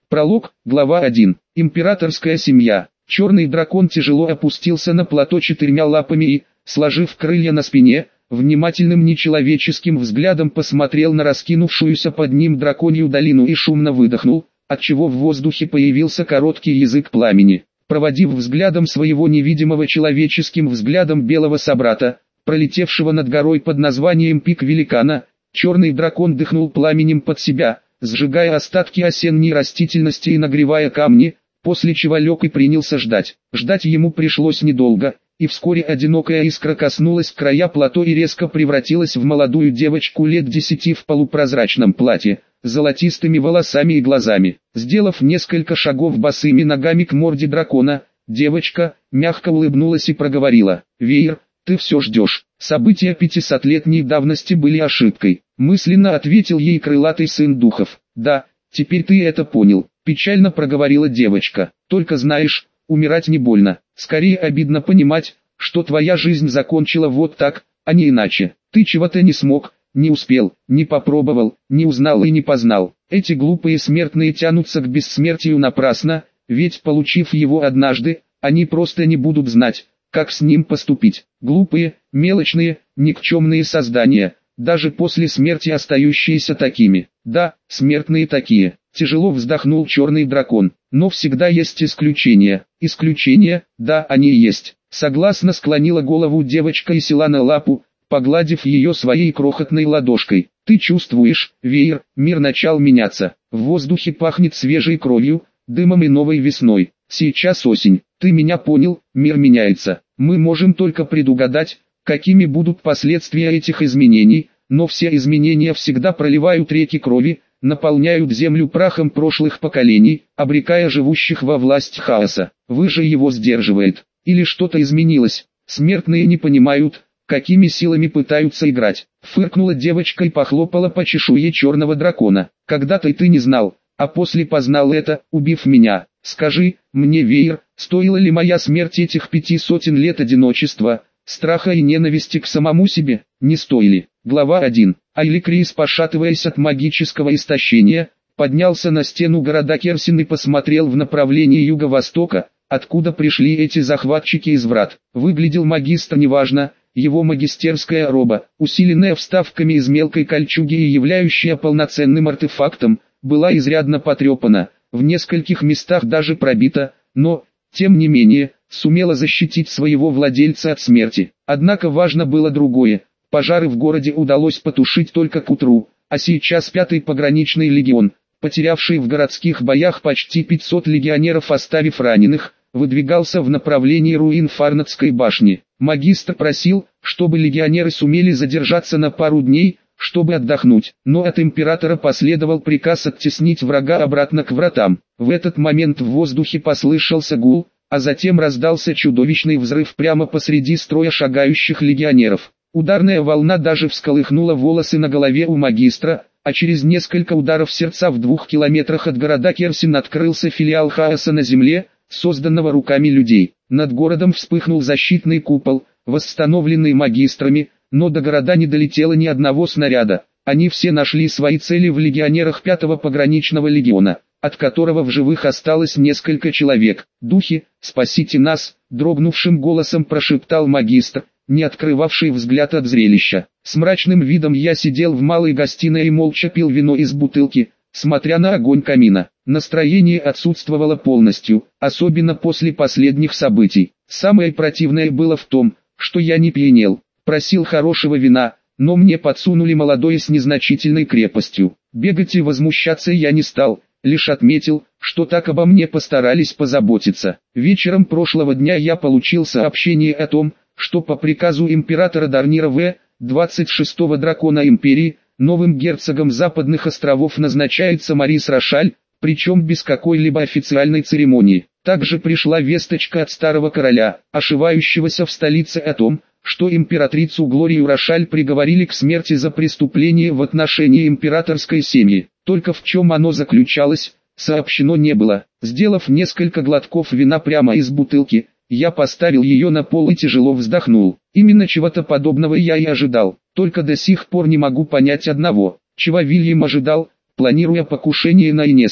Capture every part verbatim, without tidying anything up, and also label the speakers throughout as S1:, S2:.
S1: Пролог, глава один. Императорская семья. Черный дракон тяжело опустился на плато четырьмя лапами и, сложив крылья на спине, внимательным нечеловеческим взглядом посмотрел на раскинувшуюся под ним драконью долину и шумно выдохнул, отчего в воздухе появился короткий язык пламени. Проводив взглядом своего невидимого человеческим взглядом белого собрата, пролетевшего над горой под названием Пик Великана, черный дракон дыхнул пламенем под себя, сжигая остатки осенней растительности и нагревая камни, после чего лег и принялся ждать. Ждать ему пришлось недолго, и вскоре одинокая искра коснулась края плато и резко превратилась в молодую девочку лет десяти в полупрозрачном платье, с золотистыми волосами и глазами. Сделав несколько шагов босыми ногами к морде дракона, девочка мягко улыбнулась и проговорила: «Веер, ты все ждешь». События пятисотлетней давности были ошибкой. Мысленно ответил ей крылатый сын духов. «Да, теперь ты это понял», — печально проговорила девочка. «Только знаешь, умирать не больно. Скорее обидно понимать, что твоя жизнь закончила вот так, а не иначе. Ты чего-то не смог, не успел, не попробовал, не узнал и не познал. Эти глупые смертные тянутся к бессмертию напрасно, ведь получив его однажды, они просто не будут знать, как с ним поступить. Глупые, мелочные, никчемные создания, даже после смерти остающиеся такими. Да, смертные такие». Тяжело вздохнул черный дракон. «Но всегда есть исключения». «Исключения, да, они есть». Согласно склонила голову девочка и села на лапу, погладив ее своей крохотной ладошкой. «Ты чувствуешь, Веер, мир начал меняться. В воздухе пахнет свежей кровью, дымом и новой весной. Сейчас осень. Ты меня понял, мир меняется. Мы можем только предугадать, какими будут последствия этих изменений, но все изменения всегда проливают реки крови, наполняют землю прахом прошлых поколений, обрекая живущих во власть хаоса. Вы же его сдерживает. Или что-то изменилось? Смертные не понимают, какими силами пытаются играть». Фыркнула девочка и похлопала по чешуе черного дракона. «Когда-то ты не знал, а после познал это, убив меня. Скажи мне, Веер, стоила ли моя смерть этих пяти сотен лет одиночества, страха и ненависти к самому себе? Не стоили». Глава один. Айликрис, пошатываясь от магического истощения, поднялся на стену города Керсин и посмотрел в направлении юго-востока, откуда пришли эти захватчики из врат. Выглядел магистр неважно, его магистерская роба, усиленная вставками из мелкой кольчуги и являющая полноценным артефактом, была изрядно потрепана, в нескольких местах даже пробита, но, тем не менее, сумела защитить своего владельца от смерти. Однако важно было другое. Пожары в городе удалось потушить только к утру, а сейчас пятый пограничный легион, потерявший в городских боях почти пятьсот легионеров оставив раненых, выдвигался в направлении руин Фарнадской башни. Магистр просил, чтобы легионеры сумели задержаться на пару дней, чтобы отдохнуть, но от императора последовал приказ оттеснить врага обратно к вратам. В этот момент в воздухе послышался гул, а затем раздался чудовищный взрыв прямо посреди строя шагающих легионеров. Ударная волна даже всколыхнула волосы на голове у магистра, а через несколько ударов сердца в двух километрах от города Керсин открылся филиал хаоса на земле, созданного руками людей. Над городом вспыхнул защитный купол, восстановленный магистрами, но до города не долетело ни одного снаряда. Они все нашли свои цели в легионерах пятого пограничного легиона, от которого в живых осталось несколько человек. «Духи, спасите нас!» — дрогнувшим голосом прошептал магистр, не открывавший взгляд от зрелища. С мрачным видом я сидел в малой гостиной и молча пил вино из бутылки, смотря на огонь камина. Настроение отсутствовало полностью, особенно после последних событий. Самое противное было в том, что я не пьянел. Просил хорошего вина, но мне подсунули молодое с незначительной крепостью. Бегать и возмущаться я не стал, лишь отметил, что так обо мне постарались позаботиться. Вечером прошлого дня я получил сообщение о том, что по приказу императора Дарнира В, двадцать шестого дракона империи, новым герцогом западных островов назначается Марис Рошаль, причем без какой-либо официальной церемонии. Также пришла весточка от старого короля, ошивающегося в столице, о том, что императрицу Глорию Рошаль приговорили к смерти за преступление в отношении императорской семьи. Только в чем оно заключалось, сообщено не было. Сделав несколько глотков вина прямо из бутылки, я поставил ее на пол и тяжело вздохнул. Именно чего-то подобного я и ожидал. Только до сих пор не могу понять одного, чего Вильям ожидал, планируя покушение на Инессу.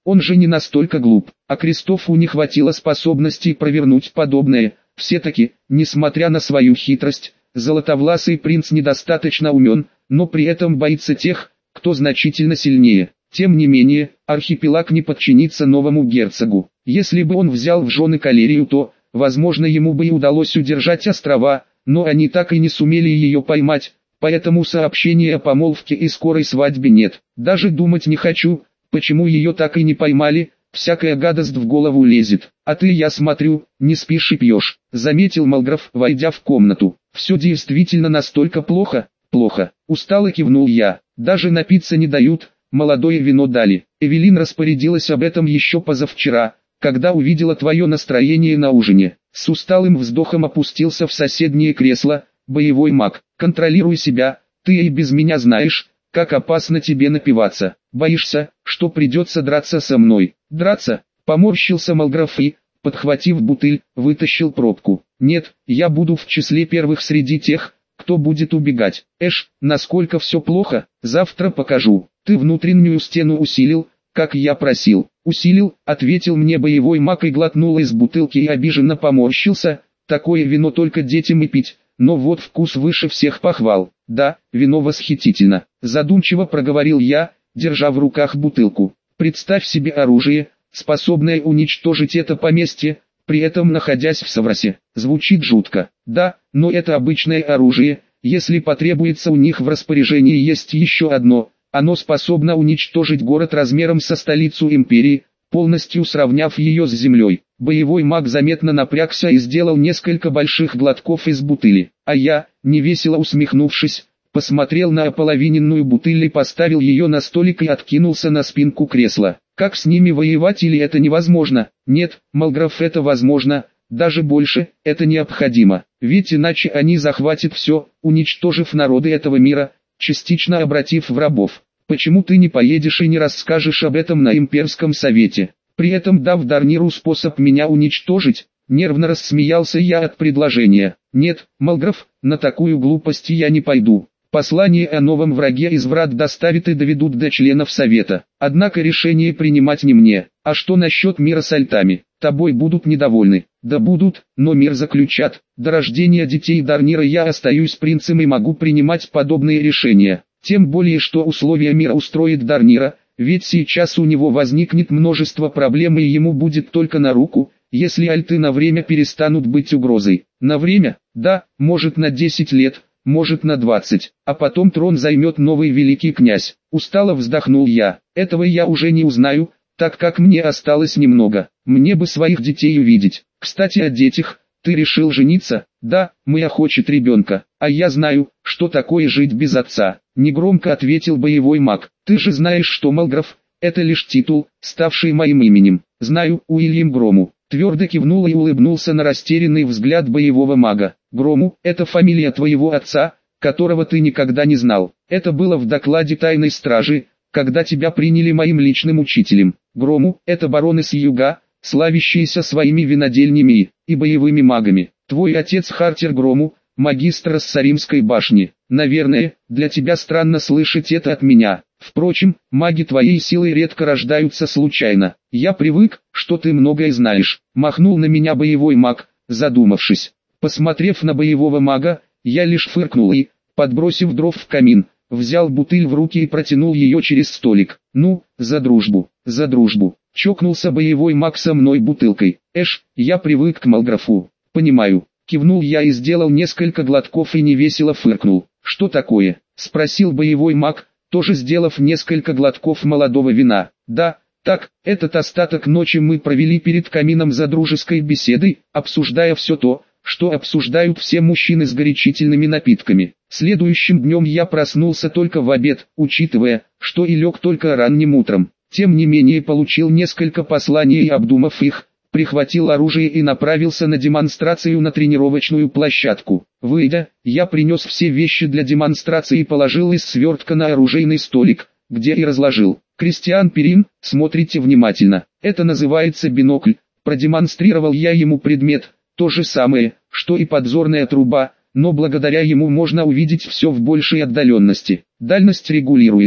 S1: Он же не настолько глуп, а Кристофу не хватило способностей провернуть подобное. Все-таки, несмотря на свою хитрость, золотовласый принц недостаточно умен, но при этом боится тех, кто значительно сильнее. Тем не менее, архипелаг не подчинится новому герцогу. Если бы он взял в жены Калерию, то, возможно, ему бы и удалось удержать острова, но они так и не сумели ее поймать, поэтому сообщения о помолвке и скорой свадьбе нет. Даже думать не хочу, почему ее так и не поймали, всякая гадость в голову лезет. А ты, я смотрю, не спишь и пьешь, заметил Малграф, войдя в комнату. Все действительно настолько плохо? Плохо. Устало кивнул я. Даже напиться не дают, молодое вино дали. Эвелин распорядилась об этом еще позавчера, когда увидела твое настроение на ужине. С усталым вздохом опустился в соседнее кресло. Боевой маг, контролируй себя, ты и без меня знаешь, как опасно тебе напиваться. Боишься, что придется драться со мной? Драться? Поморщился Малграф и, подхватив бутыль, вытащил пробку. Нет, я буду в числе первых среди тех, кто будет убегать. Эш, насколько все плохо, завтра покажу. Ты внутреннюю стену усилил, как я просил. Усилил, ответил мне боевой маг и глотнул из бутылки и обиженно поморщился. Такое вино только детям и пить. Но вот вкус выше всех похвал. Да, вино восхитительно. Задумчиво проговорил я, держа в руках бутылку. Представь себе оружие, способное уничтожить это поместье, при этом находясь в Савросе. Звучит жутко. Да, но это обычное оружие. Если потребуется, у них в распоряжении есть еще одно. Оно способно уничтожить город размером со столицу империи, полностью сравняв ее с землей. Боевой маг заметно напрягся и сделал несколько больших глотков из бутыли. А я, невесело усмехнувшись, посмотрел на ополовиненную бутыль и поставил ее на столик и откинулся на спинку кресла. Как с ними воевать, или это невозможно? Нет, Малграф, это возможно, даже больше, это необходимо. Ведь иначе они захватят все, уничтожив народы этого мира, частично обратив в рабов. Почему ты не поедешь и не расскажешь об этом на имперском совете, при этом дав Дарниру способ меня уничтожить? Нервно рассмеялся я от предложения. Нет, Малграф, на такую глупость я не пойду. Послание о новом враге из врат доставят и доведут до членов совета. Однако решение принимать не мне. А что насчет мира с альтами? Тобой будут недовольны. Да будут, но мир заключат. До рождения детей Дарнира я остаюсь принцем и могу принимать подобные решения. Тем более, что условия мира устроит Дарнира, ведь сейчас у него возникнет множество проблем и ему будет только на руку, если альты на время перестанут быть угрозой. На время? Да, может на десять лет, может на двадцать, а потом трон займет новый великий князь. Устало вздохнул я. Этого я уже не узнаю, так как мне осталось немного. Мне бы своих детей увидеть. Кстати, о детях. Ты решил жениться? Да, моя хочет ребенка, а я знаю, что такое жить без отца. Негромко ответил боевой маг. Ты же знаешь, что Малграф — это лишь титул, ставший моим именем. Знаю, Уильям Грому. Твердо кивнул и улыбнулся на растерянный взгляд боевого мага. Грому — это фамилия твоего отца, которого ты никогда не знал. Это было в докладе тайной стражи, когда тебя приняли моим личным учителем. Грому — это бароны с юга, славящиеся своими винодельнями и боевыми магами. Твой отец Хартер Грому, магистр Ассаримской башни. Наверное, для тебя странно слышать это от меня. Впрочем, маги твоей силы редко рождаются случайно. Я привык, что ты многое знаешь. Махнул на меня боевой маг, задумавшись. Посмотрев на боевого мага, я лишь фыркнул и, подбросив дров в камин, взял бутыль в руки и протянул ее через столик. Ну, за дружбу, за дружбу. Чокнулся боевой маг со мной бутылкой. Эш, я привык к Малграфу. Понимаю. Кивнул я и сделал несколько глотков и невесело фыркнул. Что такое? Спросил боевой маг, тоже сделав несколько глотков молодого вина. Да, так, этот остаток ночи мы провели перед камином за дружеской беседой, обсуждая все то, что обсуждают все мужчины с горячительными напитками. Следующим днем я проснулся только в обед, учитывая, что и лег только ранним утром. Тем не менее получил несколько посланий и, обдумав их, прихватил оружие и направился на демонстрацию на тренировочную площадку. Выйдя, я принес все вещи для демонстрации и положил из свертка на оружейный столик, где и разложил. Кристиан Перин, смотрите внимательно, это называется бинокль. Продемонстрировал я ему предмет, то же самое, что и подзорная труба, но благодаря ему можно увидеть все в большей отдаленности. Дальность регулируется,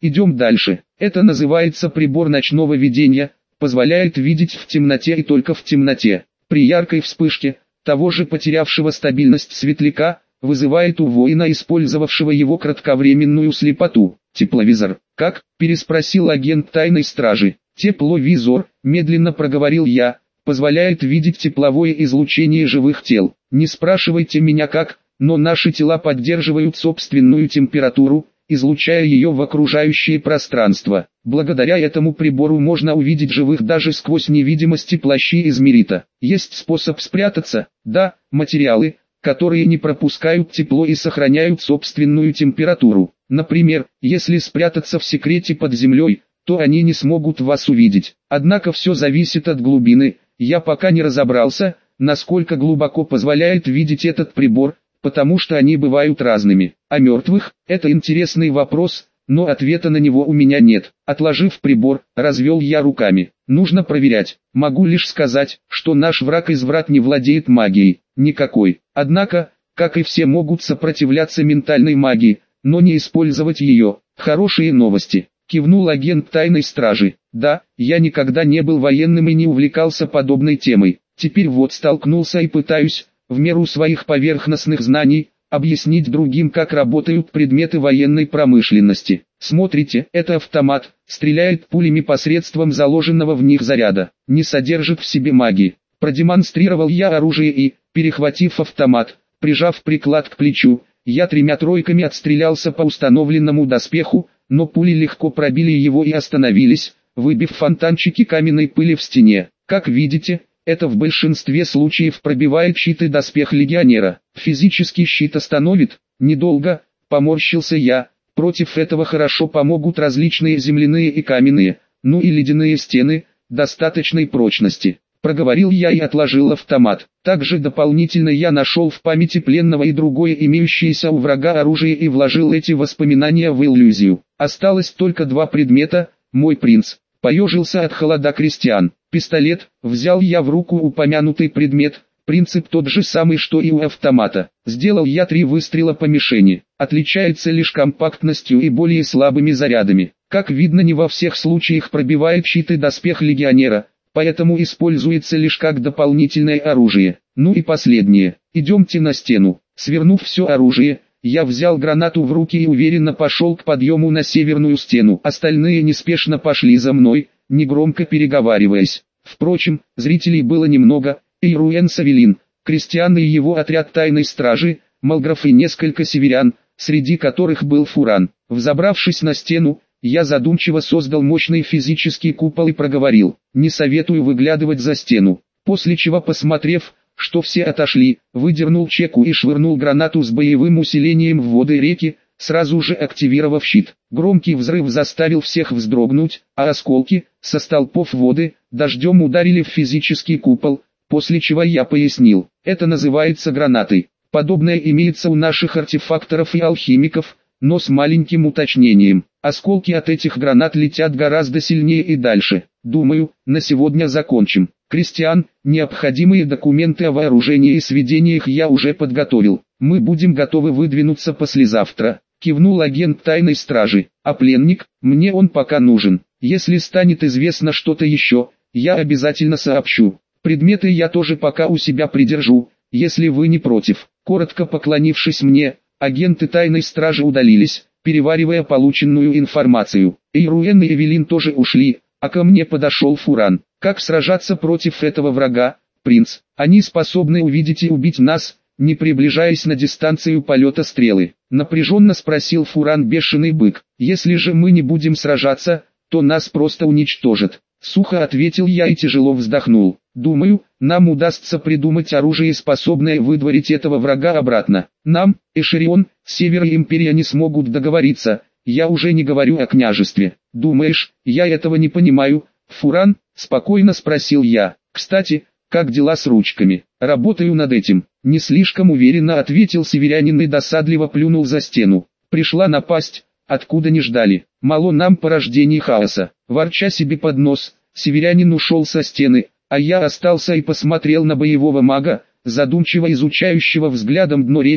S1: Идем дальше. Это называется прибор ночного видения, позволяет видеть в темноте и только в темноте. При яркой вспышке, того же потерявшего стабильность светляка, вызывает у воина, использовавшего его, кратковременную слепоту. Тепловизор. Как? Переспросил агент тайной стражи. Тепловизор, медленно проговорил я, позволяет видеть тепловое излучение живых тел. Не спрашивайте меня как, но наши тела поддерживают собственную температуру, излучая ее в окружающее пространство. Благодаря этому прибору можно увидеть живых даже сквозь невидимости плащи из мерита. Есть способ спрятаться? Да, материалы, которые не пропускают тепло и сохраняют собственную температуру. Например, если спрятаться в секрете под землей, то они не смогут вас увидеть. Однако все зависит от глубины. Я пока не разобрался, насколько глубоко позволяет видеть этот прибор, потому что они бывают разными. А мертвых – это интересный вопрос, но ответа на него у меня нет. Отложив прибор, развел я руками. Нужно проверять. Могу лишь сказать, что наш враг-изврат не владеет магией. Никакой. Однако, как и все, могут сопротивляться ментальной магии, но не использовать ее. Хорошие новости. Кивнул агент тайной стражи. Да, я никогда не был военным и не увлекался подобной темой. Теперь вот столкнулся и пытаюсь, в меру своих поверхностных знаний, объяснить другим, как работают предметы военной промышленности. Смотрите, это автомат, стреляет пулями посредством заложенного в них заряда, не содержит в себе магии. Продемонстрировал я оружие и, перехватив автомат, прижав приклад к плечу, я тремя тройками отстрелялся по установленному доспеху, но пули легко пробили его и остановились, выбив фонтанчики каменной пыли в стене. Как видите, это в большинстве случаев пробивает щит и доспех легионера. Физический щит остановит, недолго, поморщился я. Против этого хорошо помогут различные земляные и каменные, ну и ледяные стены, достаточной прочности. Проговорил я и отложил автомат. Также дополнительно я нашел в памяти пленного и другое имеющееся у врага оружие и вложил эти воспоминания в иллюзию. Осталось только два предмета, мой принц. Поежился от холода крестьян. Пистолет, взял я в руку упомянутый предмет, принцип тот же самый, что и у автомата. Сделал я три выстрела по мишени. Отличается лишь компактностью и более слабыми зарядами. Как видно, не во всех случаях пробивает щит и доспех легионера, поэтому используется лишь как дополнительное оружие. Ну и последнее. Идемте на стену. Свернув все оружие, я взял гранату в руки и уверенно пошел к подъему на северную стену. Остальные неспешно пошли за мной, негромко переговариваясь. Впрочем, зрителей было немного: Ируэн Савелин, крестьян и его отряд тайной стражи, Малграф и несколько северян, среди которых был Фуран. Взобравшись на стену, я задумчиво создал мощный физический купол и проговорил: «Не советую выглядывать за стену». После чего, посмотрев, что все отошли, выдернул чеку и швырнул гранату с боевым усилением в воды реки, сразу же активировав щит. Громкий взрыв заставил всех вздрогнуть, а осколки, со столпов воды, дождем ударили в физический купол, после чего я пояснил: это называется гранатой. Подобное имеется у наших артефакторов и алхимиков, но с маленьким уточнением. Осколки от этих гранат летят гораздо сильнее и дальше. Думаю, на сегодня закончим. Крестьян, необходимые документы о вооружении и сведениях я уже подготовил. Мы будем готовы выдвинуться послезавтра. Кивнул агент тайной стражи. А пленник, мне он пока нужен. Если станет известно что-то еще, я обязательно сообщу. Предметы я тоже пока у себя придержу, если вы не против. Коротко поклонившись мне, агенты тайной стражи удалились, переваривая полученную информацию. Ируэн и Эвелин тоже ушли, а ко мне подошел Фуран. Как сражаться против этого врага, принц? Они способны увидеть и убить нас, не приближаясь на дистанцию полета стрелы. Напряженно спросил Фуран бешеный бык. Если же мы не будем сражаться, то нас просто уничтожат. Сухо ответил я и тяжело вздохнул. Думаю, нам удастся придумать оружие, способное выдворить этого врага обратно. Нам, Эшерион, Север и Империя не смогут договориться, я уже не говорю о княжестве. Думаешь, я этого не понимаю, Фуран? Спокойно спросил я. Кстати, как дела с ручками? Работаю над этим. Не слишком уверенно ответил северянин и досадливо плюнул за стену. Пришла напасть, откуда не ждали. Мало нам порождений хаоса. Ворча себе под нос, северянин ушел со стены, а я остался и посмотрел на боевого мага, задумчиво изучающего взглядом дно реки,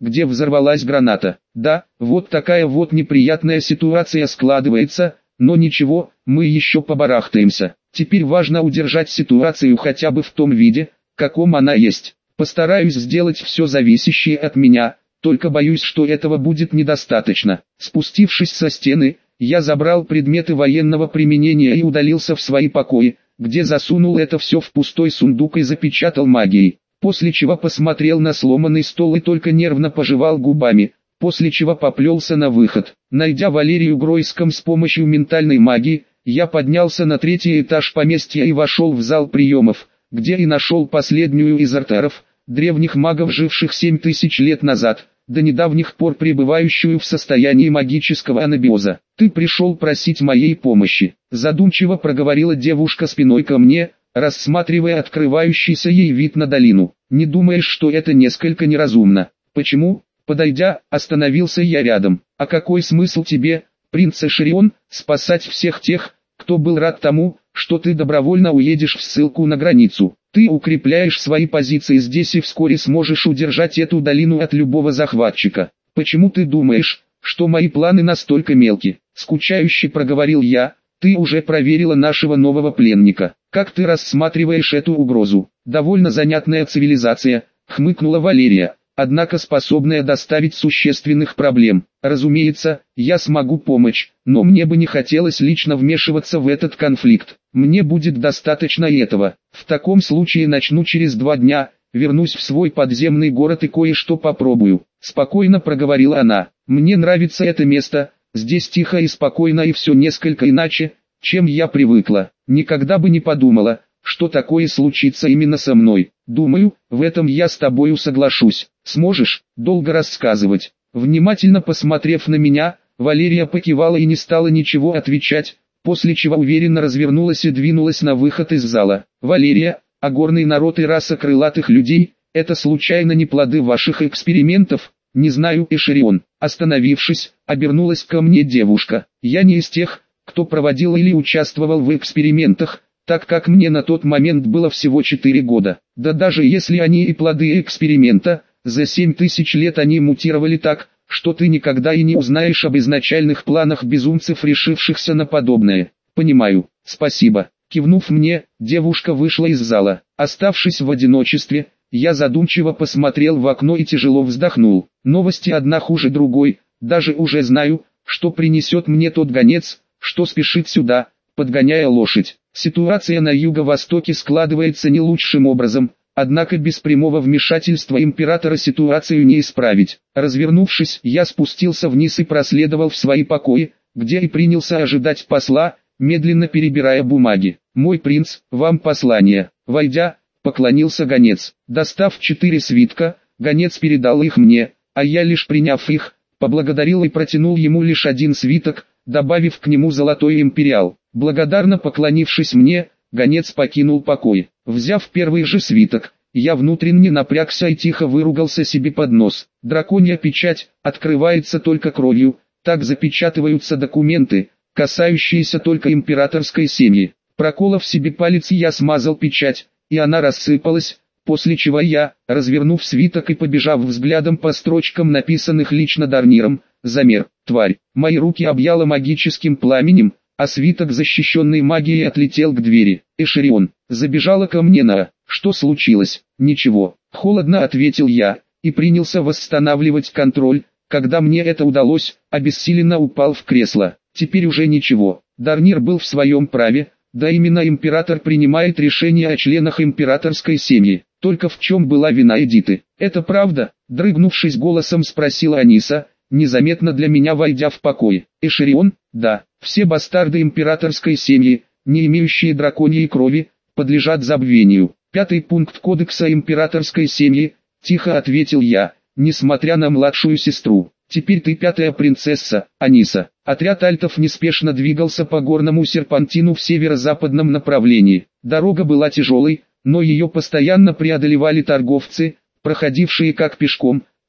S1: где взорвалась граната. Да, вот такая вот неприятная ситуация складывается, но ничего, мы еще побарахтаемся. Теперь важно удержать ситуацию хотя бы в том виде, каком она есть. Постараюсь сделать все зависящее от меня, только боюсь, что этого будет недостаточно. Спустившись со стены, я забрал предметы военного применения и удалился в свои покои, где засунул это все в пустой сундук и запечатал магией. После чего посмотрел на сломанный стол и только нервно пожевал губами, после чего поплелся на выход. Найдя Валерию Гройском с помощью ментальной магии, я поднялся на третий этаж поместья и вошел в зал приемов, где и нашел последнюю из артеров, древних магов, живших семь тысяч лет назад, до недавних пор пребывающую в состоянии магического анабиоза. «Ты пришел просить моей помощи», — задумчиво проговорила девушка спиной ко мне, рассматривая открывающийся ей вид на долину. «Не думаешь, что это несколько неразумно?» «Почему?» Подойдя, остановился я рядом. «А какой смысл тебе, принц Эшерион, спасать всех тех, кто был рад тому, что ты добровольно уедешь в ссылку на границу? Ты укрепляешь свои позиции здесь и вскоре сможешь удержать эту долину от любого захватчика. Почему ты думаешь, что мои планы настолько мелки?» Скучающе проговорил я. «Ты уже проверила нашего нового пленника. Как ты рассматриваешь эту угрозу?» «Довольно занятная цивилизация», — хмыкнула Валерия, «однако способная доставить существенных проблем. Разумеется, я смогу помочь, но мне бы не хотелось лично вмешиваться в этот конфликт. Мне будет достаточно и этого. В таком случае начну через два дня, вернусь в свой подземный город и кое-что попробую», — спокойно проговорила она. «Мне нравится это место, здесь тихо и спокойно и все несколько иначе, чем я привыкла. Никогда бы не подумала, что такое случится именно со мной. Думаю, в этом я с тобою соглашусь. Сможешь долго рассказывать?» Внимательно посмотрев на меня, Валерия покивала и не стала ничего отвечать, после чего уверенно развернулась и двинулась на выход из зала. «Валерия, а горный народ и раса крылатых людей – это случайно не плоды ваших экспериментов?» «Не знаю, Эшерион». Остановившись, обернулась ко мне девушка. «Я не из тех, кто проводил или участвовал в экспериментах, так как мне на тот момент было всего четыре года. Да даже если они и плоды эксперимента, за семь тысяч лет они мутировали так, что ты никогда и не узнаешь об изначальных планах безумцев, решившихся на подобное». «Понимаю, спасибо». Кивнув мне, девушка вышла из зала. Оставшись в одиночестве, я задумчиво посмотрел в окно и тяжело вздохнул. Новости одна хуже другой, даже уже знаю, что принесет мне тот гонец, что спешит сюда, подгоняя лошадь. Ситуация на юго-востоке складывается не лучшим образом, однако без прямого вмешательства императора ситуацию не исправить. Развернувшись, я спустился вниз и проследовал в свои покои, где и принялся ожидать посла, медленно перебирая бумаги. «Мой принц, вам послание». Войдя, поклонился гонец. Достав четыре свитка, гонец передал их мне, а я, лишь приняв их, поблагодарил и протянул ему лишь один свиток, добавив к нему золотой империал. Благодарно поклонившись мне, гонец покинул покой. Взяв первый же свиток, я внутренне напрягся и тихо выругался себе под нос. Драконья печать открывается только кровью, так запечатываются документы, касающиеся только императорской семьи. Проколов себе палец, я смазал печать, и она рассыпалась, после чего я, развернув свиток и побежав взглядом по строчкам, написанных лично Дарниром, замер. Тварь. Мои руки объяло магическим пламенем, а свиток, защищенный магией, отлетел к двери. «Эшерион, забежала ко мне на...» «Что случилось?» «Ничего», — холодно ответил я, и принялся восстанавливать контроль. Когда мне это удалось, обессиленно упал в кресло. Теперь уже ничего. Дарнир был в своем праве, да именно император принимает решения о членах императорской семьи. Только в чем была вина Эдиты? «Это правда?» — дрыгнувшись голосом спросила Аниса, незаметно для меня войдя в покой. «Эшерион?» «Да, все бастарды императорской семьи, не имеющие драконьей крови, подлежат забвению. Пятый пункт кодекса императорской семьи», — тихо ответил я, несмотря на младшую сестру. «Теперь ты пятая принцесса, Аниса». Отряд альтов неспешно двигался по горному серпантину в северо-западном направлении. Дорога была тяжелой, но ее постоянно преодолевали торговцы, проходившие как пешком,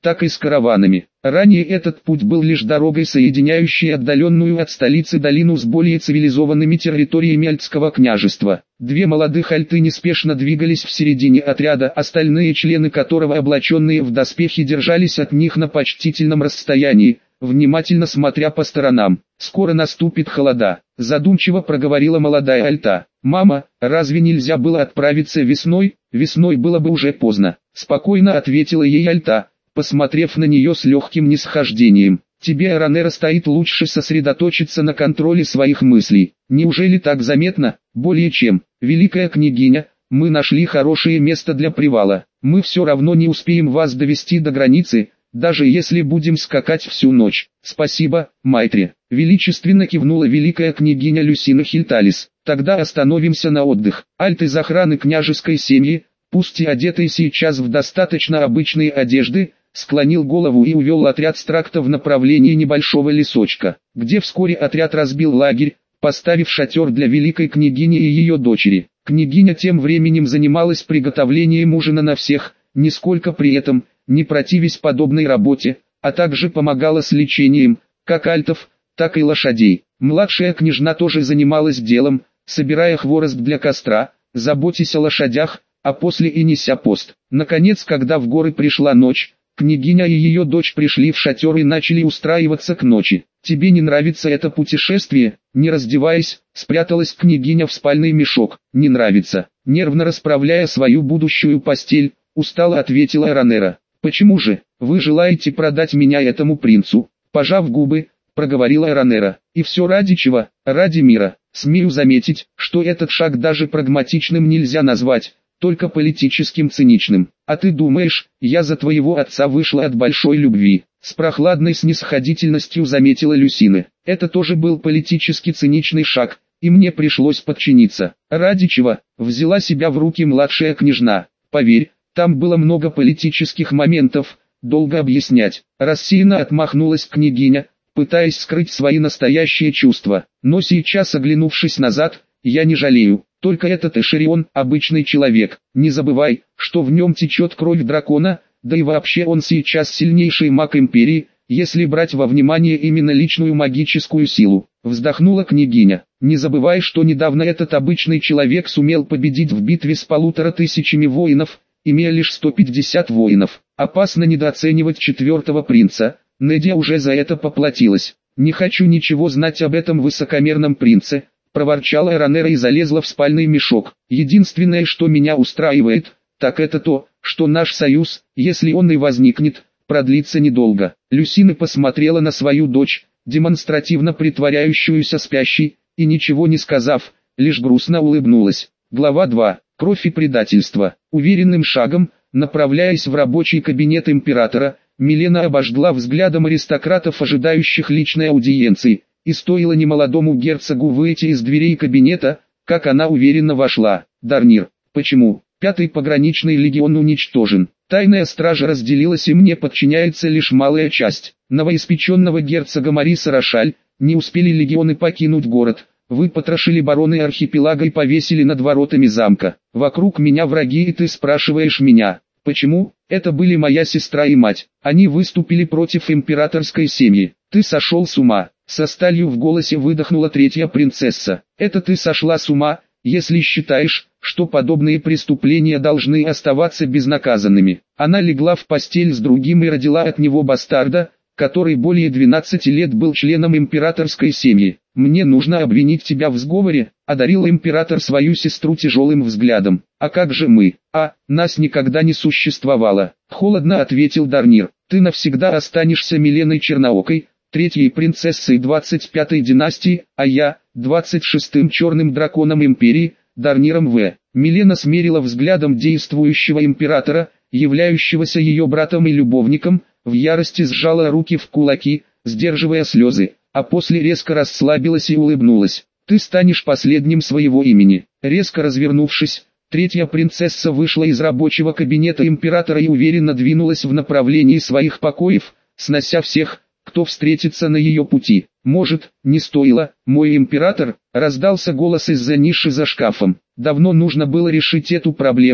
S1: так и с караванами. Ранее этот путь был лишь дорогой, соединяющей отдаленную от столицы долину с более цивилизованными территориями Альтского княжества. Две молодых альты неспешно двигались в середине отряда, остальные члены которого, облаченные в доспехи, держались от них на почтительном расстоянии, внимательно смотря по сторонам. «Скоро наступит холода», — задумчиво проговорила молодая альта. «Мама, разве нельзя было отправиться весной? Весной было бы уже поздно», — спокойно ответила ей альта, посмотрев на нее с легким нисхождением. «Тебе, Аранера, стоит лучше сосредоточиться на контроле своих мыслей. Неужели так заметно? Более чем. Великая княгиня, мы нашли хорошее место для привала. Мы все равно не успеем вас довести до границы, даже если будем скакать всю ночь». «Спасибо, Майтри», — величественно кивнула великая княгиня Люсина Хильталис. «Тогда остановимся на отдых. Альты из охраны княжеской семьи, пусть и одетые сейчас в достаточно обычные одежды, склонил голову и увел отряд с тракта в направлении небольшого лесочка, где вскоре отряд разбил лагерь, поставив шатер для великой княгини и ее дочери. Княгиня тем временем занималась приготовлением ужина на всех, нисколько при этом не противясь подобной работе, а также помогала с лечением, как альтов, так и лошадей. Младшая княжна тоже занималась делом, собирая хворост для костра, заботясь о лошадях, а после и неся пост. Наконец, когда в горы пришла ночь, княгиня и ее дочь пришли в шатер и начали устраиваться к ночи. «Тебе не нравится это путешествие?» Не раздеваясь, спряталась княгиня в спальный мешок. «Не нравится», нервно расправляя свою будущую постель, устало ответила Аранера. «Почему же? Вы желаете продать меня этому принцу?» Пожав губы, проговорила Аранера. «И все ради чего? Ради мира. Смею заметить, что этот шаг даже прагматичным нельзя назвать, только политическим циничным. А ты думаешь, я за твоего отца вышла от большой любви?» С прохладной снисходительностью заметила Люсина. «Это тоже был политически циничный шаг, и мне пришлось подчиниться. Ради чего?» Взяла себя в руки младшая княжна. «Поверь, там было много политических моментов, долго объяснять». Рассеянно отмахнулась княгиня, пытаясь скрыть свои настоящие чувства. «Но сейчас, оглянувшись назад, я не жалею. Только этот Эшерион – обычный человек. Не забывай, что в нем течет кровь дракона, да и вообще он сейчас сильнейший маг Империи, если брать во внимание именно личную магическую силу». Вздохнула княгиня. «Не забывай, что недавно этот обычный человек сумел победить в битве с полутора тысячами воинов, имея лишь сто пятьдесят воинов. Опасно недооценивать четвертого принца, Недия уже за это поплатилась». «Не хочу ничего знать об этом высокомерном принце», проворчала Аранера и залезла в спальный мешок. «Единственное, что меня устраивает, так это то, что наш союз, если он и возникнет, продлится недолго». Люсина посмотрела на свою дочь, демонстративно притворяющуюся спящей, и ничего не сказав, лишь грустно улыбнулась. Глава два. Кровь и предательство. Уверенным шагом, направляясь в рабочий кабинет императора, Милена обожгла взглядом аристократов, ожидающих личной аудиенции, и стоило немолодому герцогу выйти из дверей кабинета, как она уверенно вошла. «Дарнир, почему? Пятый пограничный легион уничтожен. Тайная стража разделилась, и мне подчиняется лишь малая часть. Новоиспеченного герцога Мариса Рошаль, не успели легионы покинуть город. Вы потрошили бароны архипелага и повесили над воротами замка. Вокруг меня враги, и ты спрашиваешь меня, почему? Это были моя сестра и мать. Они выступили против императорской семьи. Ты сошел с ума». Со сталью в голосе выдохнула третья принцесса. «Это ты сошла с ума, если считаешь, что подобные преступления должны оставаться безнаказанными». Она легла в постель с другим и родила от него бастарда, который более двенадцати лет был членом императорской семьи. «Мне нужно обвинить тебя в сговоре», — одарил император свою сестру тяжелым взглядом. «А как же мы? А, нас никогда не существовало», — холодно ответил Дарнир. «Ты навсегда останешься Миленой Черноокой, третьей принцессой двадцать пятой династии, а я, двадцать шестым черным драконом Империи, Дарниром В». Милена смерила взглядом действующего императора, являющегося ее братом и любовником, в ярости сжала руки в кулаки, сдерживая слезы, а после резко расслабилась и улыбнулась. «Ты станешь последним своего имени». Резко развернувшись, третья принцесса вышла из рабочего кабинета императора и уверенно двинулась в направлении своих покоев, снося всех, кто встретится на ее пути. «Может, не стоило, мой император?» — раздался голос из-за ниши за шкафом. «Давно нужно было решить эту проблему», —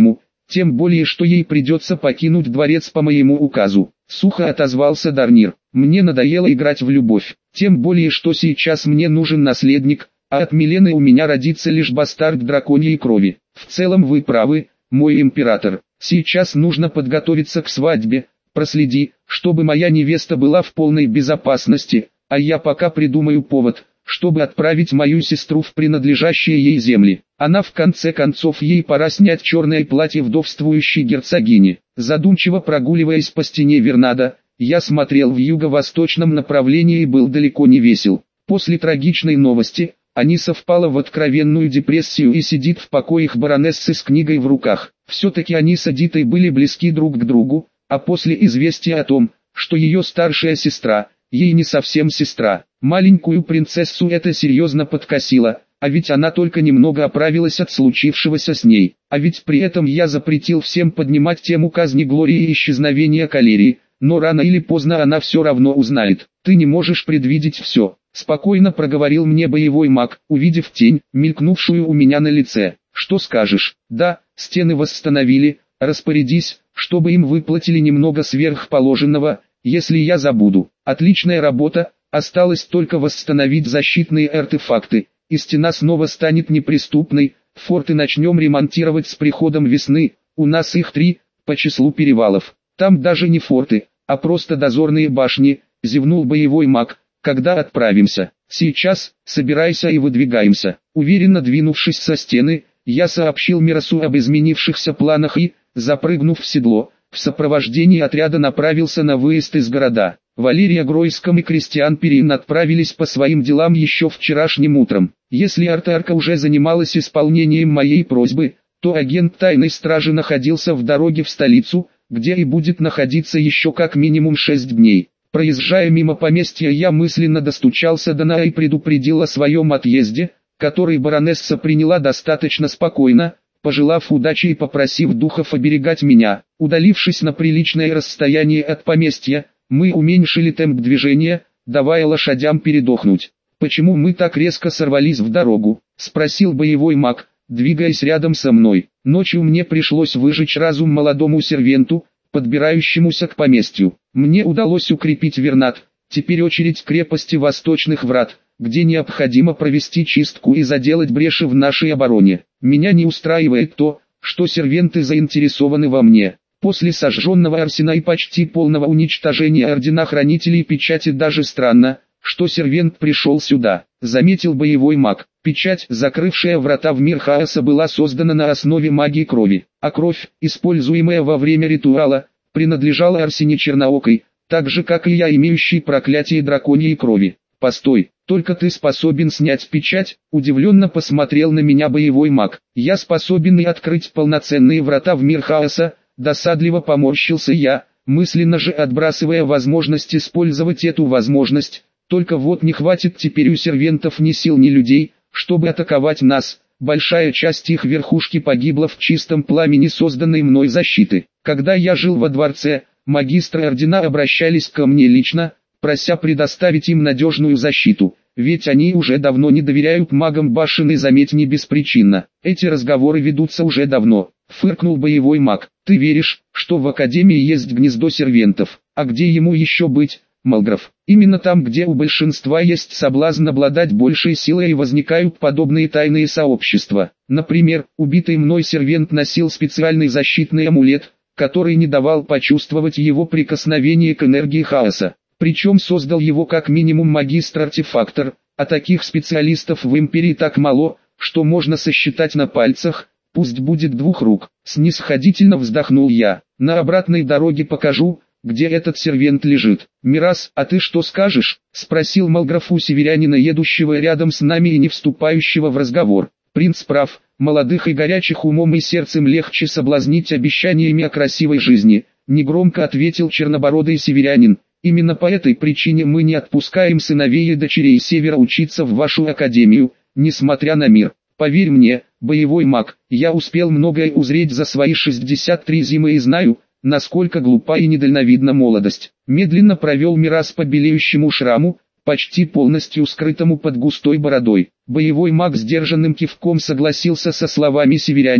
S1: тем более что ей придется покинуть дворец по моему указу. Сухо отозвался Дарнир. Мне надоело играть в любовь, тем более что сейчас мне нужен наследник, а от Милены у меня родится лишь бастард драконьей крови. В целом вы правы, мой император, сейчас нужно подготовиться к свадьбе, проследи, чтобы моя невеста была в полной безопасности, а я пока придумаю повод, чтобы отправить мою сестру в принадлежащие ей земли. Она в конце концов ей пора снять черное платье вдовствующей герцогини. Задумчиво прогуливаясь по стене Вернада, я смотрел в юго-восточном направлении и был далеко не весел. После трагичной новости, Аниса впала в откровенную депрессию и сидит в покоях баронессы с книгой в руках. Все-таки они с Адитой были близки друг к другу, а после известия о том, что ее старшая сестра, ей не совсем сестра, маленькую принцессу это серьезно подкосило, а ведь она только немного оправилась от случившегося с ней. А ведь при этом я запретил всем поднимать тему казни Глории и исчезновения Калерии, но рано или поздно она все равно узнает. Ты не можешь предвидеть все, спокойно проговорил мне боевой маг, увидев тень, мелькнувшую у меня на лице. Что скажешь? Да, стены восстановили, распорядись, чтобы им выплатили немного сверхположенного, если я забуду. Отличная работа, осталось только восстановить защитные артефакты, и стена снова станет неприступной. Форты начнем ремонтировать с приходом весны, у нас их три, по числу перевалов. Там даже не форты, а просто дозорные башни, зевнул боевой маг. Когда отправимся? Сейчас, собирайся и выдвигаемся. Уверенно двинувшись со стены, я сообщил Мирасу об изменившихся планах и, запрыгнув в седло, в сопровождении отряда направился на выезд из города. Валерия Гройском и Кристиан Перин отправились по своим делам еще вчерашним утром. Если Артарка уже занималась исполнением моей просьбы, то агент тайной стражи находился в дороге в столицу, где и будет находиться еще как минимум шесть дней. Проезжая мимо поместья, я мысленно достучался до Наа и предупредил о своем отъезде, который баронесса приняла достаточно спокойно, пожелав удачи и попросив духов оберегать меня. Удалившись на приличное расстояние от поместья, мы уменьшили темп движения, давая лошадям передохнуть. «Почему мы так резко сорвались в дорогу?» – спросил боевой маг, двигаясь рядом со мной. Ночью мне пришлось выжечь разум молодому сервенту, подбирающемуся к поместью. Мне удалось укрепить Вернад, теперь очередь крепости Восточных Врат, где необходимо провести чистку и заделать бреши в нашей обороне. Меня не устраивает то, что сервенты заинтересованы во мне. После сожженного Арсена и почти полного уничтожения Ордена Хранителей Печати даже странно, что сервент пришел сюда, заметил боевой маг. Печать, закрывшая врата в мир хаоса, была создана на основе магии крови, а кровь, используемая во время ритуала, принадлежала Арсене Черноокой, так же как и я, имеющий проклятие драконьей крови. «Постой, только ты способен снять печать?» – удивленно посмотрел на меня боевой маг. «Я способен и открыть полноценные врата в мир хаоса», – досадливо поморщился я, мысленно же отбрасывая возможность использовать эту возможность. Только вот не хватит теперь у сервентов ни сил, ни людей, чтобы атаковать нас. Большая часть их верхушки погибла в чистом пламени созданной мной защиты. Когда я жил во дворце, магистры ордена обращались ко мне лично, прося предоставить им надежную защиту, ведь они уже давно не доверяют магам башен, и заметь, не беспричинно. Эти разговоры ведутся уже давно, фыркнул боевой маг. Ты веришь, что в Академии есть гнездо сервентов? А где ему еще быть, Малграф? Именно там, где у большинства есть соблазн обладать большей силой, и возникают подобные тайные сообщества. Например, убитый мной сервент носил специальный защитный амулет, который не давал почувствовать его прикосновение к энергии хаоса. Причем создал его как минимум магистр-артефактор, а таких специалистов в Империи так мало, что можно сосчитать на пальцах, пусть будет двух рук. Снисходительно вздохнул я. На обратной дороге покажу, где этот сервент лежит. «Мирас, а ты что скажешь?» — спросил Малграф у северянина, едущего рядом с нами и не вступающего в разговор. «Принц прав, молодых и горячих умом и сердцем легче соблазнить обещаниями о красивой жизни», — негромко ответил чернобородый северянин. «Именно по этой причине мы не отпускаем сыновей и дочерей Севера учиться в вашу академию, несмотря на мир. Поверь мне, боевой маг, я успел многое узреть за свои шестьдесят три зимы и знаю, насколько глупа и недальновидна молодость». Медленно провел Мирас по белеющему шраму, почти полностью скрытому под густой бородой. Боевой маг сдержанным кивком согласился со словами северянина,